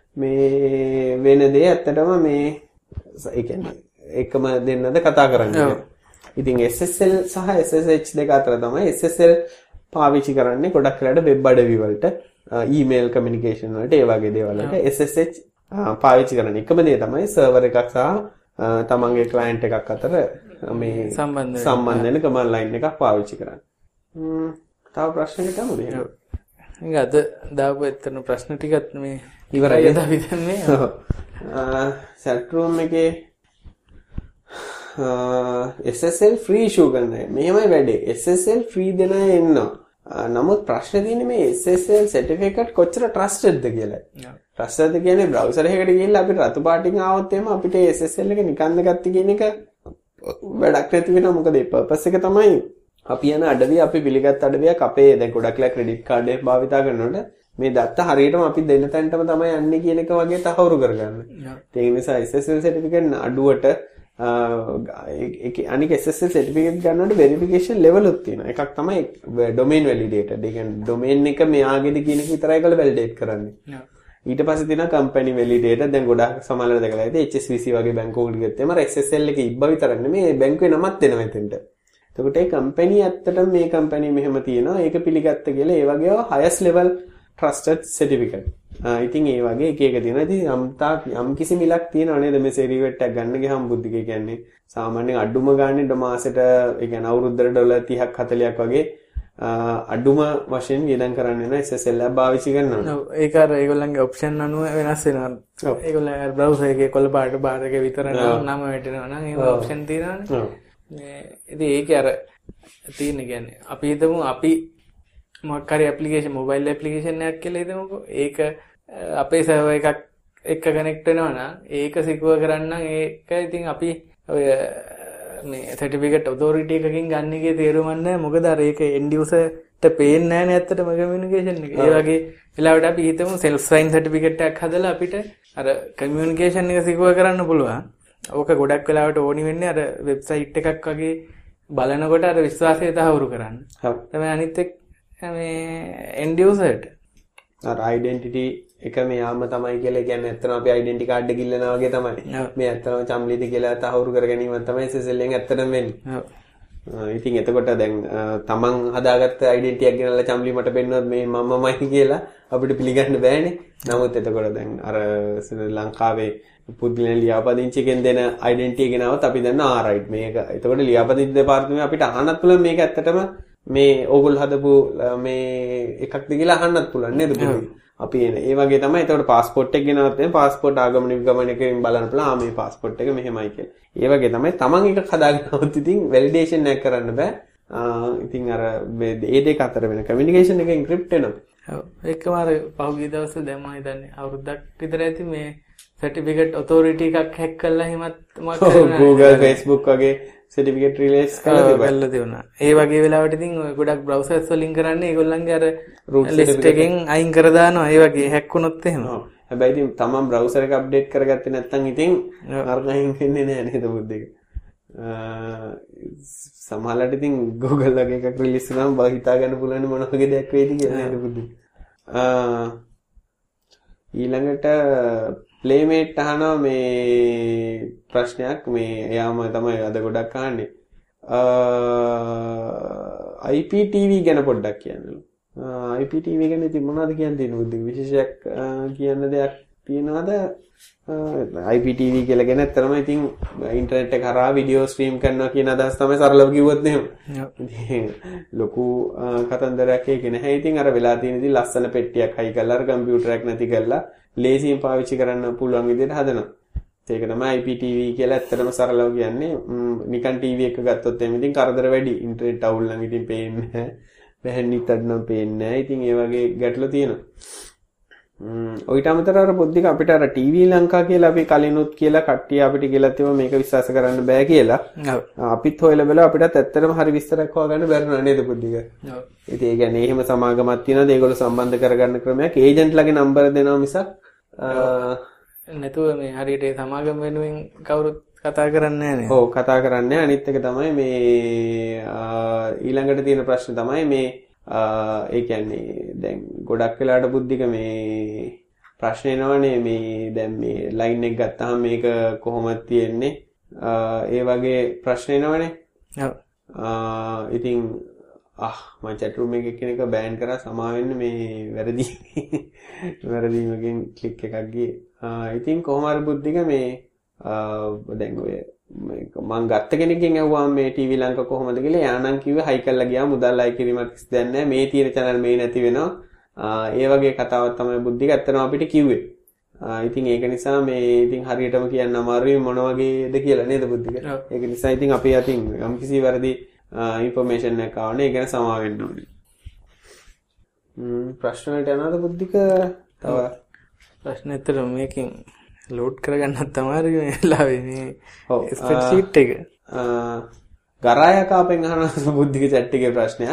මේ වෙන දේ ඇත්තටම මේ ඒ කියන්නේ එකම දෙන්නද කතා කරන්නේ. ඉතින් S S L සහ S S H දෙක අතර තමයි S S L පාවිච්චි කරන්නේ ගොඩක් වෙලාවට වෙබ් අඩවි වලට ඊමේල් කමියුනිකේෂන් වලට ඒ වගේ දේවල් වලට S S H පාවිච්චි කරන්නේ. එකම දේ තමයි සර්වර් එකක් සහ තමන්ගේ ක්ලයන්ට් එකක් අතර මේ සම්බන්ධ සම්බන්ධ වෙන කමාන්ඩ් ලයින් එකක් පාවිච්චි කරන්නේ. ම්ම් තව ප්‍රශ්නයක් අහමුද? ඉතින් අද දාපු එතන ප්‍රශ්න ටිකත් මේ ඉවරයි අපි දන්නේ. ඔව්. සෙට් රූම් එකේ S S L free issue කරන අය. මෙහෙමයි වැඩේ. S S L free දෙන අය ඉන්නවා. නමුත් ප්‍රශ්නේ තියෙන්නේ මේ S S L certificate කොච්චර trusted ද කියලා. trusted කියන්නේ browser එකකට ගිහිල්ලා අපිට රතු පාටින් ආවොත් එහෙම අපිට S S L එක නිකන්ද ගත්ත කියන එක වැඩක් නැති වෙනවා. මොකද ඒ purpose එක තමයි අපි යන අඩවිය අපි පිළිගත් අඩවියක් අපේ දැන් ගොඩක්ලා ක්‍රෙඩිට් කාඩ් එක භාවිතා කරනකොට මේ දත්ත හරියටම අපි දෙන්න තැනටම තමයි යන්නේ කියන එක වගේ තහවුරු කරගන්න. ඒ නිසා S S L certificate අඩුවට අනික S S L certificate ගන්නකොට verification level උත් තියෙනවා. එකක් තමයි domain validated. ඒ කියන්නේ domain එක මෙයාගේද කියන එක විතරයි කළ validate කරන්නේ. ඊට පස්සේ තියෙනවා company validated. දැන් ගොඩාක් සමහරවල් දැකලා ඇති H S B C වගේ බැංකුවකට ගියත් එම S S L එකේ ඉබ්බ විතරක් නෙමෙයි බැංකුවේ නමක් දෙනවා එතෙන්ට. එතකොට ඒ කම්පැනි ඇත්තටම මේ කම්පැනි මෙහෙම තියෙනවා. ඒක පිළිගත්ත කියලා ඒ වගේ highest level trusted certificate. ආ ඉතින් ඒ වගේ එක එක තියෙනවා. ඉතින් යම්තා යම් කිසි මිලක් තියෙනවා නේද මේ certificate එක ගන්න ගියාම බුද්ධික කියන්නේ සාමාන්‍යයෙන් අඩුම ගානේ මාසෙට ඒ කියන්නේ අවුරුද්දට ඩොලර් තිහක් හතලිහක් වගේ අඩුම වශයෙන් වියදම් කරන්න වෙන S S L එක පාවිච්චි කරනවා. ඔව් ඒක අර ඒගොල්ලන්ගේ ඔප්ෂන් අනුව වෙනස් වෙනවා. ඒගොල්ලෝ බ්‍රවුසර් එකේ කොළ පාට බාර් එකේ විතර නම වැටෙනවා නම් ඒක ඔප්ෂන් තියෙනවානේ. මේ ඉතින් ඒකේ අර තියෙන කියන්නේ අපි හිතමු අපි මොකක් හරි ඇප්ලිකේෂන් මොබයිල් ඇප්ලිකේෂන් එකක් කියලා හිතමුකෝ. ඒක අපේ සර්වර් එකක් එක්ක කනෙක්ට් වෙනවා නම් ඒක සිකුව කරන්න ඒක ඉතින් අපි ඔය මේ සර්ටිෆිකේට් ඔතොරිටි එකකින් ගන්න එකේ තේරුම නැහැ. මොකද අර ඒක එන්ඩ් යූසර්ට පේන්නේ නැහැ නේ ඇත්තටම කමියුනිකේෂන් එක. ඒ වගේ වෙලාවට අපි හිතමු සෙල්ෆ් සයින් සර්ටිෆිකේට් එකක් හදලා අපිට අර කමියුනිකේෂන් එක සිකුව කරන්න පුළුවන්. ඕක ගොඩක් වෙලාවට ඕනි වෙන්නේ අර වෙබ්සයිට් එකක් වගේ බලනකොට අර විශ්වාසය තහවුරු කරන්න. හරි. තමයි අනිත් එක්ක මේ එන්ඩ් යූසර්ට අර ඩෙන්ටිටි එක මෙයාම තමයි කියලා කියන්නේ ඇත්තටම අපි ඩෙන්ටිටි කාඩ් එක ඉල්ලනවා වගේ තමයි. මේ ඇත්තටම චම්ලිද කියලා තහවුරු කර ගැනීම තමයි S S L එකෙන් ඇත්තටම වෙන්නේ. ඔව්. ඉතින් එතකොට දැන් තමන් හදාගත්ත ඩෙන්ටිටි එකක් ගෙනල්ලා චම්ලි මට පෙන්නුවත් මේ මමමයි කියලා අපිට පිළිගන්න බෑනේ. නමුත් එතකොට දැන් අර ලංකාවේ පුද්ගලයන් ලියාපදිංචි එකෙන් දෙන ඩෙන්ටිටි එක ගෙනාවත් අපි දන්න ආ රයිට් මේක. එතකොට ලියාපදිංචි දෙපාර්තමේන්තුව අපිට අහන්නත් පුළුවන් මේක ඇත්තටම මේ ඕගොල්ලෝ හදපු මේ එකක්ද කියලා අහන්නත් පුළුවන් නේද පුතේ? අපි එනේ. ඒ වගේ තමයි. එතකොට પાස්පෝර්ට් එක ගෙනවත් එන්නේ පාස්පෝර්ට් ආගමන විගමන එකෙන් බලන්න පුළුවන්. ආ මේ પાස්පෝර්ට් එක මෙහෙමයි කියලා. ඒ වගේ තමයි තමන් එකක් හදාගෙනවත් ඉතින් වැලිඩේෂන් එකක් කරන්න බෑ. ඉතින් අර මේ දෙක අතර වෙන කමියුනිකේෂන් එක එන්ක්‍රිප්ට් වෙනවා. ඔව්. ඒකම අර පහුගිය දවසේ දැන් මම හිතන්නේ අවුරුද්දක් විතර ඇති මේ සර්ටිෆිකේට් ඔතොරිටි එකක් හැක් කළා හිමත් මොකක් කරනවා. Google Facebook වගේ සර්ටිෆිකේට් රිලීස් කරලා තිබුණා. ඒ වගේ වෙලාවට ඉතින් ඔය ගොඩක් බ්‍රවුසර්ස් වලින් කරන්නේ ඒගොල්ලන්ගේ අර ලිස්ට් එකෙන් අයින් කර දානවා. ඒ වගේ හැක් වුණොත් එහෙම. හැබැයි ඉතින් තමන් බ්‍රවුසර් එක අප්ඩේට් කරගත්තේ නැත්නම් ඉතින් අරගහින් වෙන්නේ නැහැ නේද බුද්ධික. සමහරවිට ඉතින් Google වගේ එකක් රිලීස් කරාම බා හිතා ගන්න පුළුවන් මොන වගේ දෙයක් වෙයිද කියලා නේද බුද්ධික. ඊළඟට ප්ලේමේට් අහනවා මේ ප්‍රශ්නයක් මේ එයාම තමයි අද ගොඩක් අහන්නේ. I P T V ගැන පොඩ්ඩක් කියන්නලු. I P T V ගැන ඉතින් මොනවද කියන්න තියෙන්නේ බුද්ධික? විශේෂයක් කියන්න දෙයක් තියෙනවද? I P T V කියලා ගැන ඇත්තටම ඉතින් ඉන්ටර්නෙට් එක හරහා වීඩියෝ ස්ට්‍රීම් කරනවා කියන අදහස තමයි සරලව කිව්වොත් එහෙම. ඉතින් ලොකු කතන්දරයක් ඒක නැහැ. ඉතින් අර වෙලා තියෙන ඉතින් ලස්සන පෙට්ටියක් හයි කරලා අර කම්පියුටරයක් නැති කරලා ලේසියෙන් පාවිච්චි කරන්න පුළුවන් විදිහට හදනවා. ඒක තමයි I P T V කියලා ඇත්තටම සරලව කියන්නේ. නිකන් ටීවී එක ගත්තොත් එහෙම ඉතින් කරදර වැඩි. ඉන්ටර්නෙට් අවුල් නම් ඉතින් පේන්නේ නැහැ. බැහැන්නිත් අඩනම් පේන්නේ නැහැ. ඉතින් ඒ වගේ ගැටලු තියෙනවා. ඔයිට අමතරව අර පොඩ්ඩක් අපිට අර ටීවී ලංකා කියලා අපි කලිනුත් කියලා කට්ටිය අපිට කියලා තියම මේක විශ්වාස කරන්න බෑ කියලා. ඔව්. අපිත් හොයලා බලලා අපිටත් ඇත්තටම හරි විස්තරයක් හොයාගන්න බැරිුණා නේද පොඩ්ඩක්. ඔව්. ඉතින් ඒ කියන්නේ එහෙම සමාගමක් තියෙනවාද ඒගොල්ලෝ සම්බන්ධ කරගන්න ක්‍රමයක් ඒජන්ට්ලාගේ නම්බර දෙනවා මිසක් නැතුව මේ හරියට ඒ සමාගම වෙනුවෙන් කවුරුත් කතා කරන්නේ නැහැ නේ. ඔව් කතා කරන්නේ නැහැ. අනිත් එක තමයි මේ ඊළඟට තියෙන ප්‍රශ්නේ තමයි මේ ඒ කියන්නේ දැන් ගොඩක් වෙලාවට බුද්ධික මේ ප්‍රශ්න එනවනේ මේ දැන් මේ ලයින් එක ගත්තාම මේක කොහොමද තියෙන්නේ ඒ වගේ ප්‍රශ්න එනවනේ. ඔව්. ඉතින් ආ මම chat room එකේ කෙනෙක් බෑන් කරා සමා වෙන්න මේ වැරදි වැරදීමකින් ක්ලික් එකක් ගියේ. ඉතින් කොහොම හරි බුද්ධික මේ දැන් ඔය මම ගත්ත කෙනෙක්ගෙන් ඇහුවාම මේ ටීවී ලංකා කොහොමද කියලා යානම් කිව්වේ හයි කරලා ගියා මුදල් අය කිරීමක් දැන් නැහැ මේ තියෙන channel මේ නැති වෙනවා. ඒ වගේ කතාවක් තමයි බුද්ධික ඇත්තටම අපිට කිව්වේ. ඉතින් ඒක නිසා මේ ඉතින් හරියටම කියන්න අමාරුයි මොන වගේද කියලා නේද බුද්ධික. ඒක නිසා ඉතින් අපි අතින් යම්කිසි වැරදි ඉන්ෆර්මේෂන් එකක් ආවනේ ඒක ගැන සමා වෙන්න ඕනේ. ම්ම් ප්‍රශ්න වලට යනවාද බුද්ධික? තව ප්‍රශ්න ඇත්තට මේකෙන් ලෝඩ් කරගන්නත් තමයි මේ වෙලාවේ මේ ස්ප්‍රෙඩ්ෂීට් එක. ගරාය කාපෙන් අහන බුද්ධික chat එකේ ප්‍රශ්නයක්.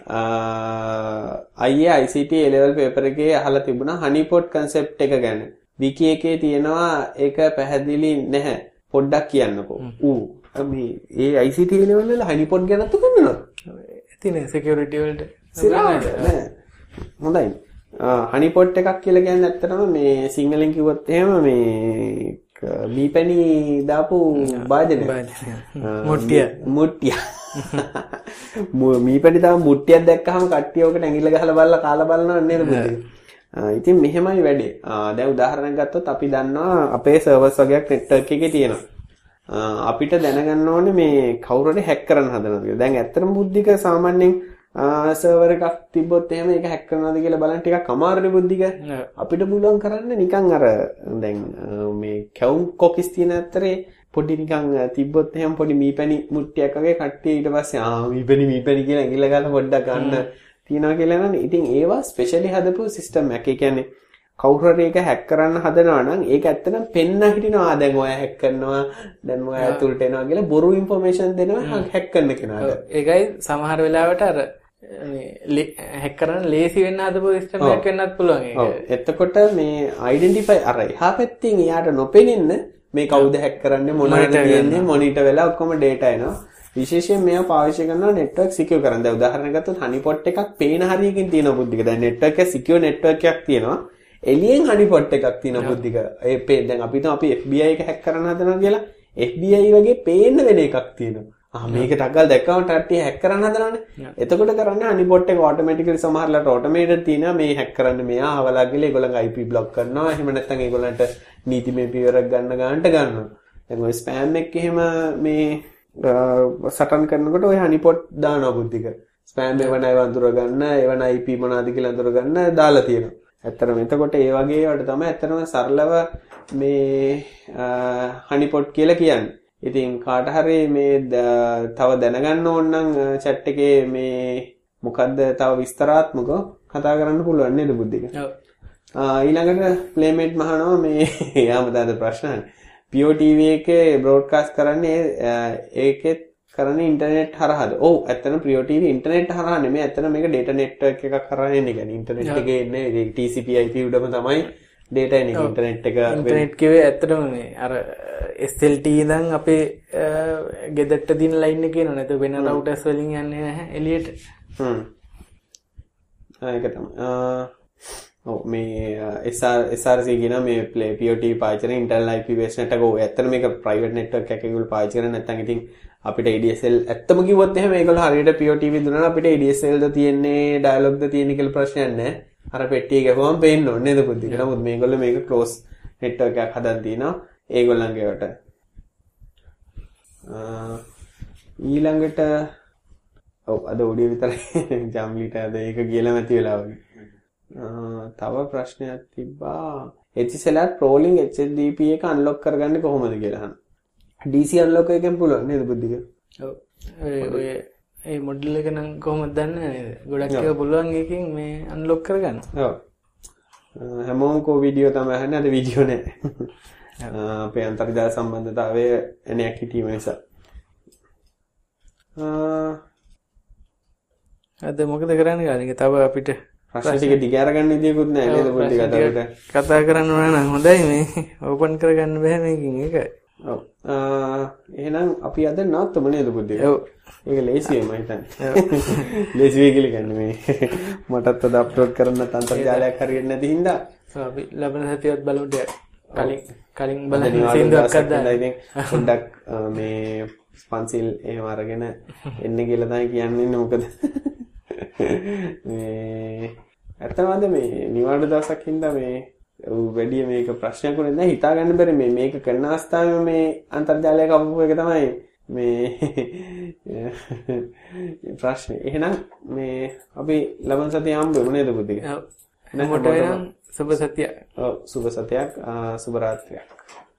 අයියේ I C T A level paper එකේ අහලා තිබුණා honeypot concept එක ගැන. wiki එකේ තියෙනවා ඒක පැහැදිලි නැහැ. පොඩ්ඩක් කියන්නකෝ. ඌ මේ ඒ I C T A level වල honeypot ගැනත් උගන්වනවා. ඉතින් security වලට නෑ. හොඳයි. honeypot එකක් කියලා කියන්නේ ඇත්තටම මේ සිංහලෙන් කිව්වොත් එහෙම මේ මීපැණි දාපු වාදනය. මුට්ටිය. මුට්ටිය. මීපැණි දාපු මුට්ටියක් දැක්කහම කට්ටිය ඔකට ඇඟිල්ල ගහලා බලලා කාලා බලනවා නේද බුද්ධි? ඉතින් මෙහෙමයි වැඩේ. දැන් උදාහරණයක් ගත්තොත් අපි දන්නවා අපේ සර්වර්ස් වගේක් නෙට්වර්ක් එකේ තියෙනවා. අපිට දැනගන්න ඕනේ මේ කවුරු හරි හැක් කරන්න හදනවද කියලා. දැන් ඇත්තටම බුද්ධික සාමාන්‍යයෙන් සර්වර් එකක් තිබ්බොත් එහෙම ඒක හැක් කරනවද කියලා බලන්න ටිකක් අමාරුනේ බුද්ධික. අපිට පුළුවන් කරන්න නිකන් අර දැන් මේ කැවුම් කොකිස් තියෙන අතරේ පොඩි නිකන් තිබ්බොත් එහෙම පොඩි මීපැණි මුට්ටියක් වගේ කට්ටිය ඊට පස්සේ ආ මීපැණි මීපැණි කියලා ඇඟිල්ල ගාලා පොඩ්ඩක් ගන්න තියනවා කියලා නේද. ඉතින් ඒවා ස්පෙෂලි හදපු සිස්ටම් එකක්. ඒ කියන්නේ කවුරු හරි ඒක හැක් කරන්න හදනවා නම් ඒක ඇත්තටම පෙන්න හිටිනවා. දැන් ඔයා හැක් කරනවා දැන් ඔයා ඇතුළට එනවා කියලා බොරු ඉන්ෆර්මේෂන් දෙනවා හැක් කරන්න කෙනාට. ඒකයි සමහර වෙලාවට අර මේ හැක් කරන්න ලේසි වෙන්න හදපු සිස්ටම් එකක් වෙන්නත් පුළුවන් ඒක. ඔව්. එතකොට මේ අයිඩෙන්ටිෆයි අර එහා පැත්තෙන් එයාට නොපෙනෙන්න මේ කවුද හැක් කරන්නේ මොනවද කියන්නේ මොනිටර් වෙලා ඔක්කොම data එනවා. විශේෂයෙන් මේවා පාවිච්චි කරනවා network secure කරන්න. දැන් උදාහරණයක් ගත්තොත් honeypot එකක් පේන හරියකින් තියෙන බුද්ධික. දැන් network එක secure network එකක් තියෙනවා. එළියෙන් honeypot එකක් තියෙන බුද්ධික. ඒ දැන් අපි හිතමු අපි F B I එක හැක් කරන්න හදනවා කියලා. F B I වගේ පේන්න වෙන එකක් තියෙනවා. ආ මේක ටග්ගල් දැක්කම ටට්ටිය හැක් කරන්න හදනවනේ. එතකොට කරන්නේ honeypot එක automatically සමහරලාට automated තියෙනවා මේ හැක් කරන්න මෙයා ආවලා කියලා ඒගොල්ලන්ගේ I P block කරනවා. එහෙම නැත්නම් ඒගොල්ලන්ට නීතිමය පියවරක් ගන්න ගන්නට ගන්නවා. දැන් ඔය spam එක එහෙම මේ සටන් කරනකොට ඔය honeypot දානවා බුද්ධික. spam එවන ඒවා අඳුර ගන්න, එවන I P මොනවාද කියලා අඳුර ගන්න දාලා තියෙනවා. ඇත්තටම එතකොට ඒ වගේ වලට තමයි ඇත්තටම සරලව මේ honeypot කියලා කියන්නේ. ඉතින් කාට හරි මේ තව දැනගන්න ඕන නම් chat එකේ මේ මොකද්ද තව විස්තරාත්මකව කතා කරන්න පුළුවන් නේද බුද්ධික? ඔව්. ඊළඟට playmate මහනවා මේ යාම දාද ප්‍රශ්න. P O T V එකේ broadcast කරන්නේ ඒකෙත් කරන්නේ ඉන්ටර්නෙට් හරහාද? ඔව් ඇත්තටම P O T V internet හරහා නෙමෙයි ඇත්තටම මේක data network එකක් හරහා එන්නේ. කියන්නේ ඉන්ටර්නෙට් එකේ එන්නේ T C P I P උඩම තමයි data එන්නේ. ඉන්ටර්නෙට් එක ඉන්ටර්නෙට් කිව්වේ ඇත්තටම මේ අර S L T ඉඳන් අපේ ගෙදරට දින ලයින් එක එනවා. නැත්නම් වෙන routers වලින් යන්නේ නැහැ එළියට. හ්ම්. ඒක තමයි. ඔව් මේ S R C කියන මේ P O T V පාවිච්චි කරන internal I P based network. ඔය ඇත්තට මේක private network එකක් ඒගොල්ලෝ පාවිච්චි කරන්නේ නැත්නම් ඉතින් අපිට A D S L ඇත්තම කිව්වොත් එහෙම ඒගොල්ලෝ හරියට P O T V දුන්නා නම් අපිට A D S L ද තියෙන්නේ dialog ද තියෙන්නේ කියලා ප්‍රශ්නයක් නැහැ. අර පෙට්ටිය ගහුවම පේන්න ඕනේ නේද බුද්ධික. නමුත් මේගොල්ලෝ මේක close network එකක් හදන් තිනවා ඒගොල්ලන්ගේ වට. ඊළඟට ඔව් අද ඔඩියෝ විතරයි ජම්ලිට අද ඒක කියලා නැති වෙලා වගේ. තව ප්‍රශ්නයක් තිබ්බා. H C L R Prolink H D D P එක අන්ලොක් කරගන්නේ කොහොමද කියලා අහන. D C අන්ලොක් එකෙන් පුළුවන් නේද බුද්ධික? ඔව්. ඔය ඒ මොඩල් එක නම් කොහොමද දන්නේ නේද? ගොඩක් ඒවා පුළුවන් එකකින් මේ අන්ලොක් කරගන්න. ඔව්. හැමෝම කෝ වීඩියෝ තමයි අහන්නේ අද වීඩියෝ නෑ. අපේ අන්තර්ජාල සම්බන්ධතාවය එනයක් හිටීම නිසා. අද මොකද කරන්නේ කාලේ? තව අපිට ප්‍රශ්න ටික දිග අරගන්න විදියකුත් නැහැ නේද පොඩි කතාවට. කතා කරන්න ඕන නම් හොඳයි මේ ඕපන් කරගන්න බෑ මේකෙන් ඒක. ඔව්. එහෙනම් අපි අද නවත්තමු නේද බුද්ධි? ඔව්. ඒක ලේසියි මම හිතන්නේ. ලේසි වෙයි කියලා කියන්නේ මේ මටත් අද අප්ලෝඩ් කරන්න අන්තර්ජාලයක් හරියන්නේ නැති හින්දා අපි ලබන සතියත් බලමු ටික. කලින් කලින් බලන්න සීන්දුවක් අද්දා. ඉතින් පොඩ්ඩක් මේ ස්පන්සිල් එහෙම අරගෙන එන්න කියලා තමයි කියන්නේ. මොකද මේ ඇත්තමද මේ නිවාඩු දවසක් හින්දා මේ වැඩි මේක ප්‍රශ්නයක් වුණේ නැහැ. හිතා ගන්න බැරි මේ මේක කරන අවස්ථාවේ මේ අන්තර්ජාලය කපපු එක තමයි මේ ප්‍රශ්නේ. එහෙනම් මේ අපි ලබන සතිය හම්බ වෙමු නේද බුද්ධික? ඔව්. මොකට වෙනම් සුබ සතියක්. ඔව් සුබ සතියක් සුබ රාත්‍රියක්.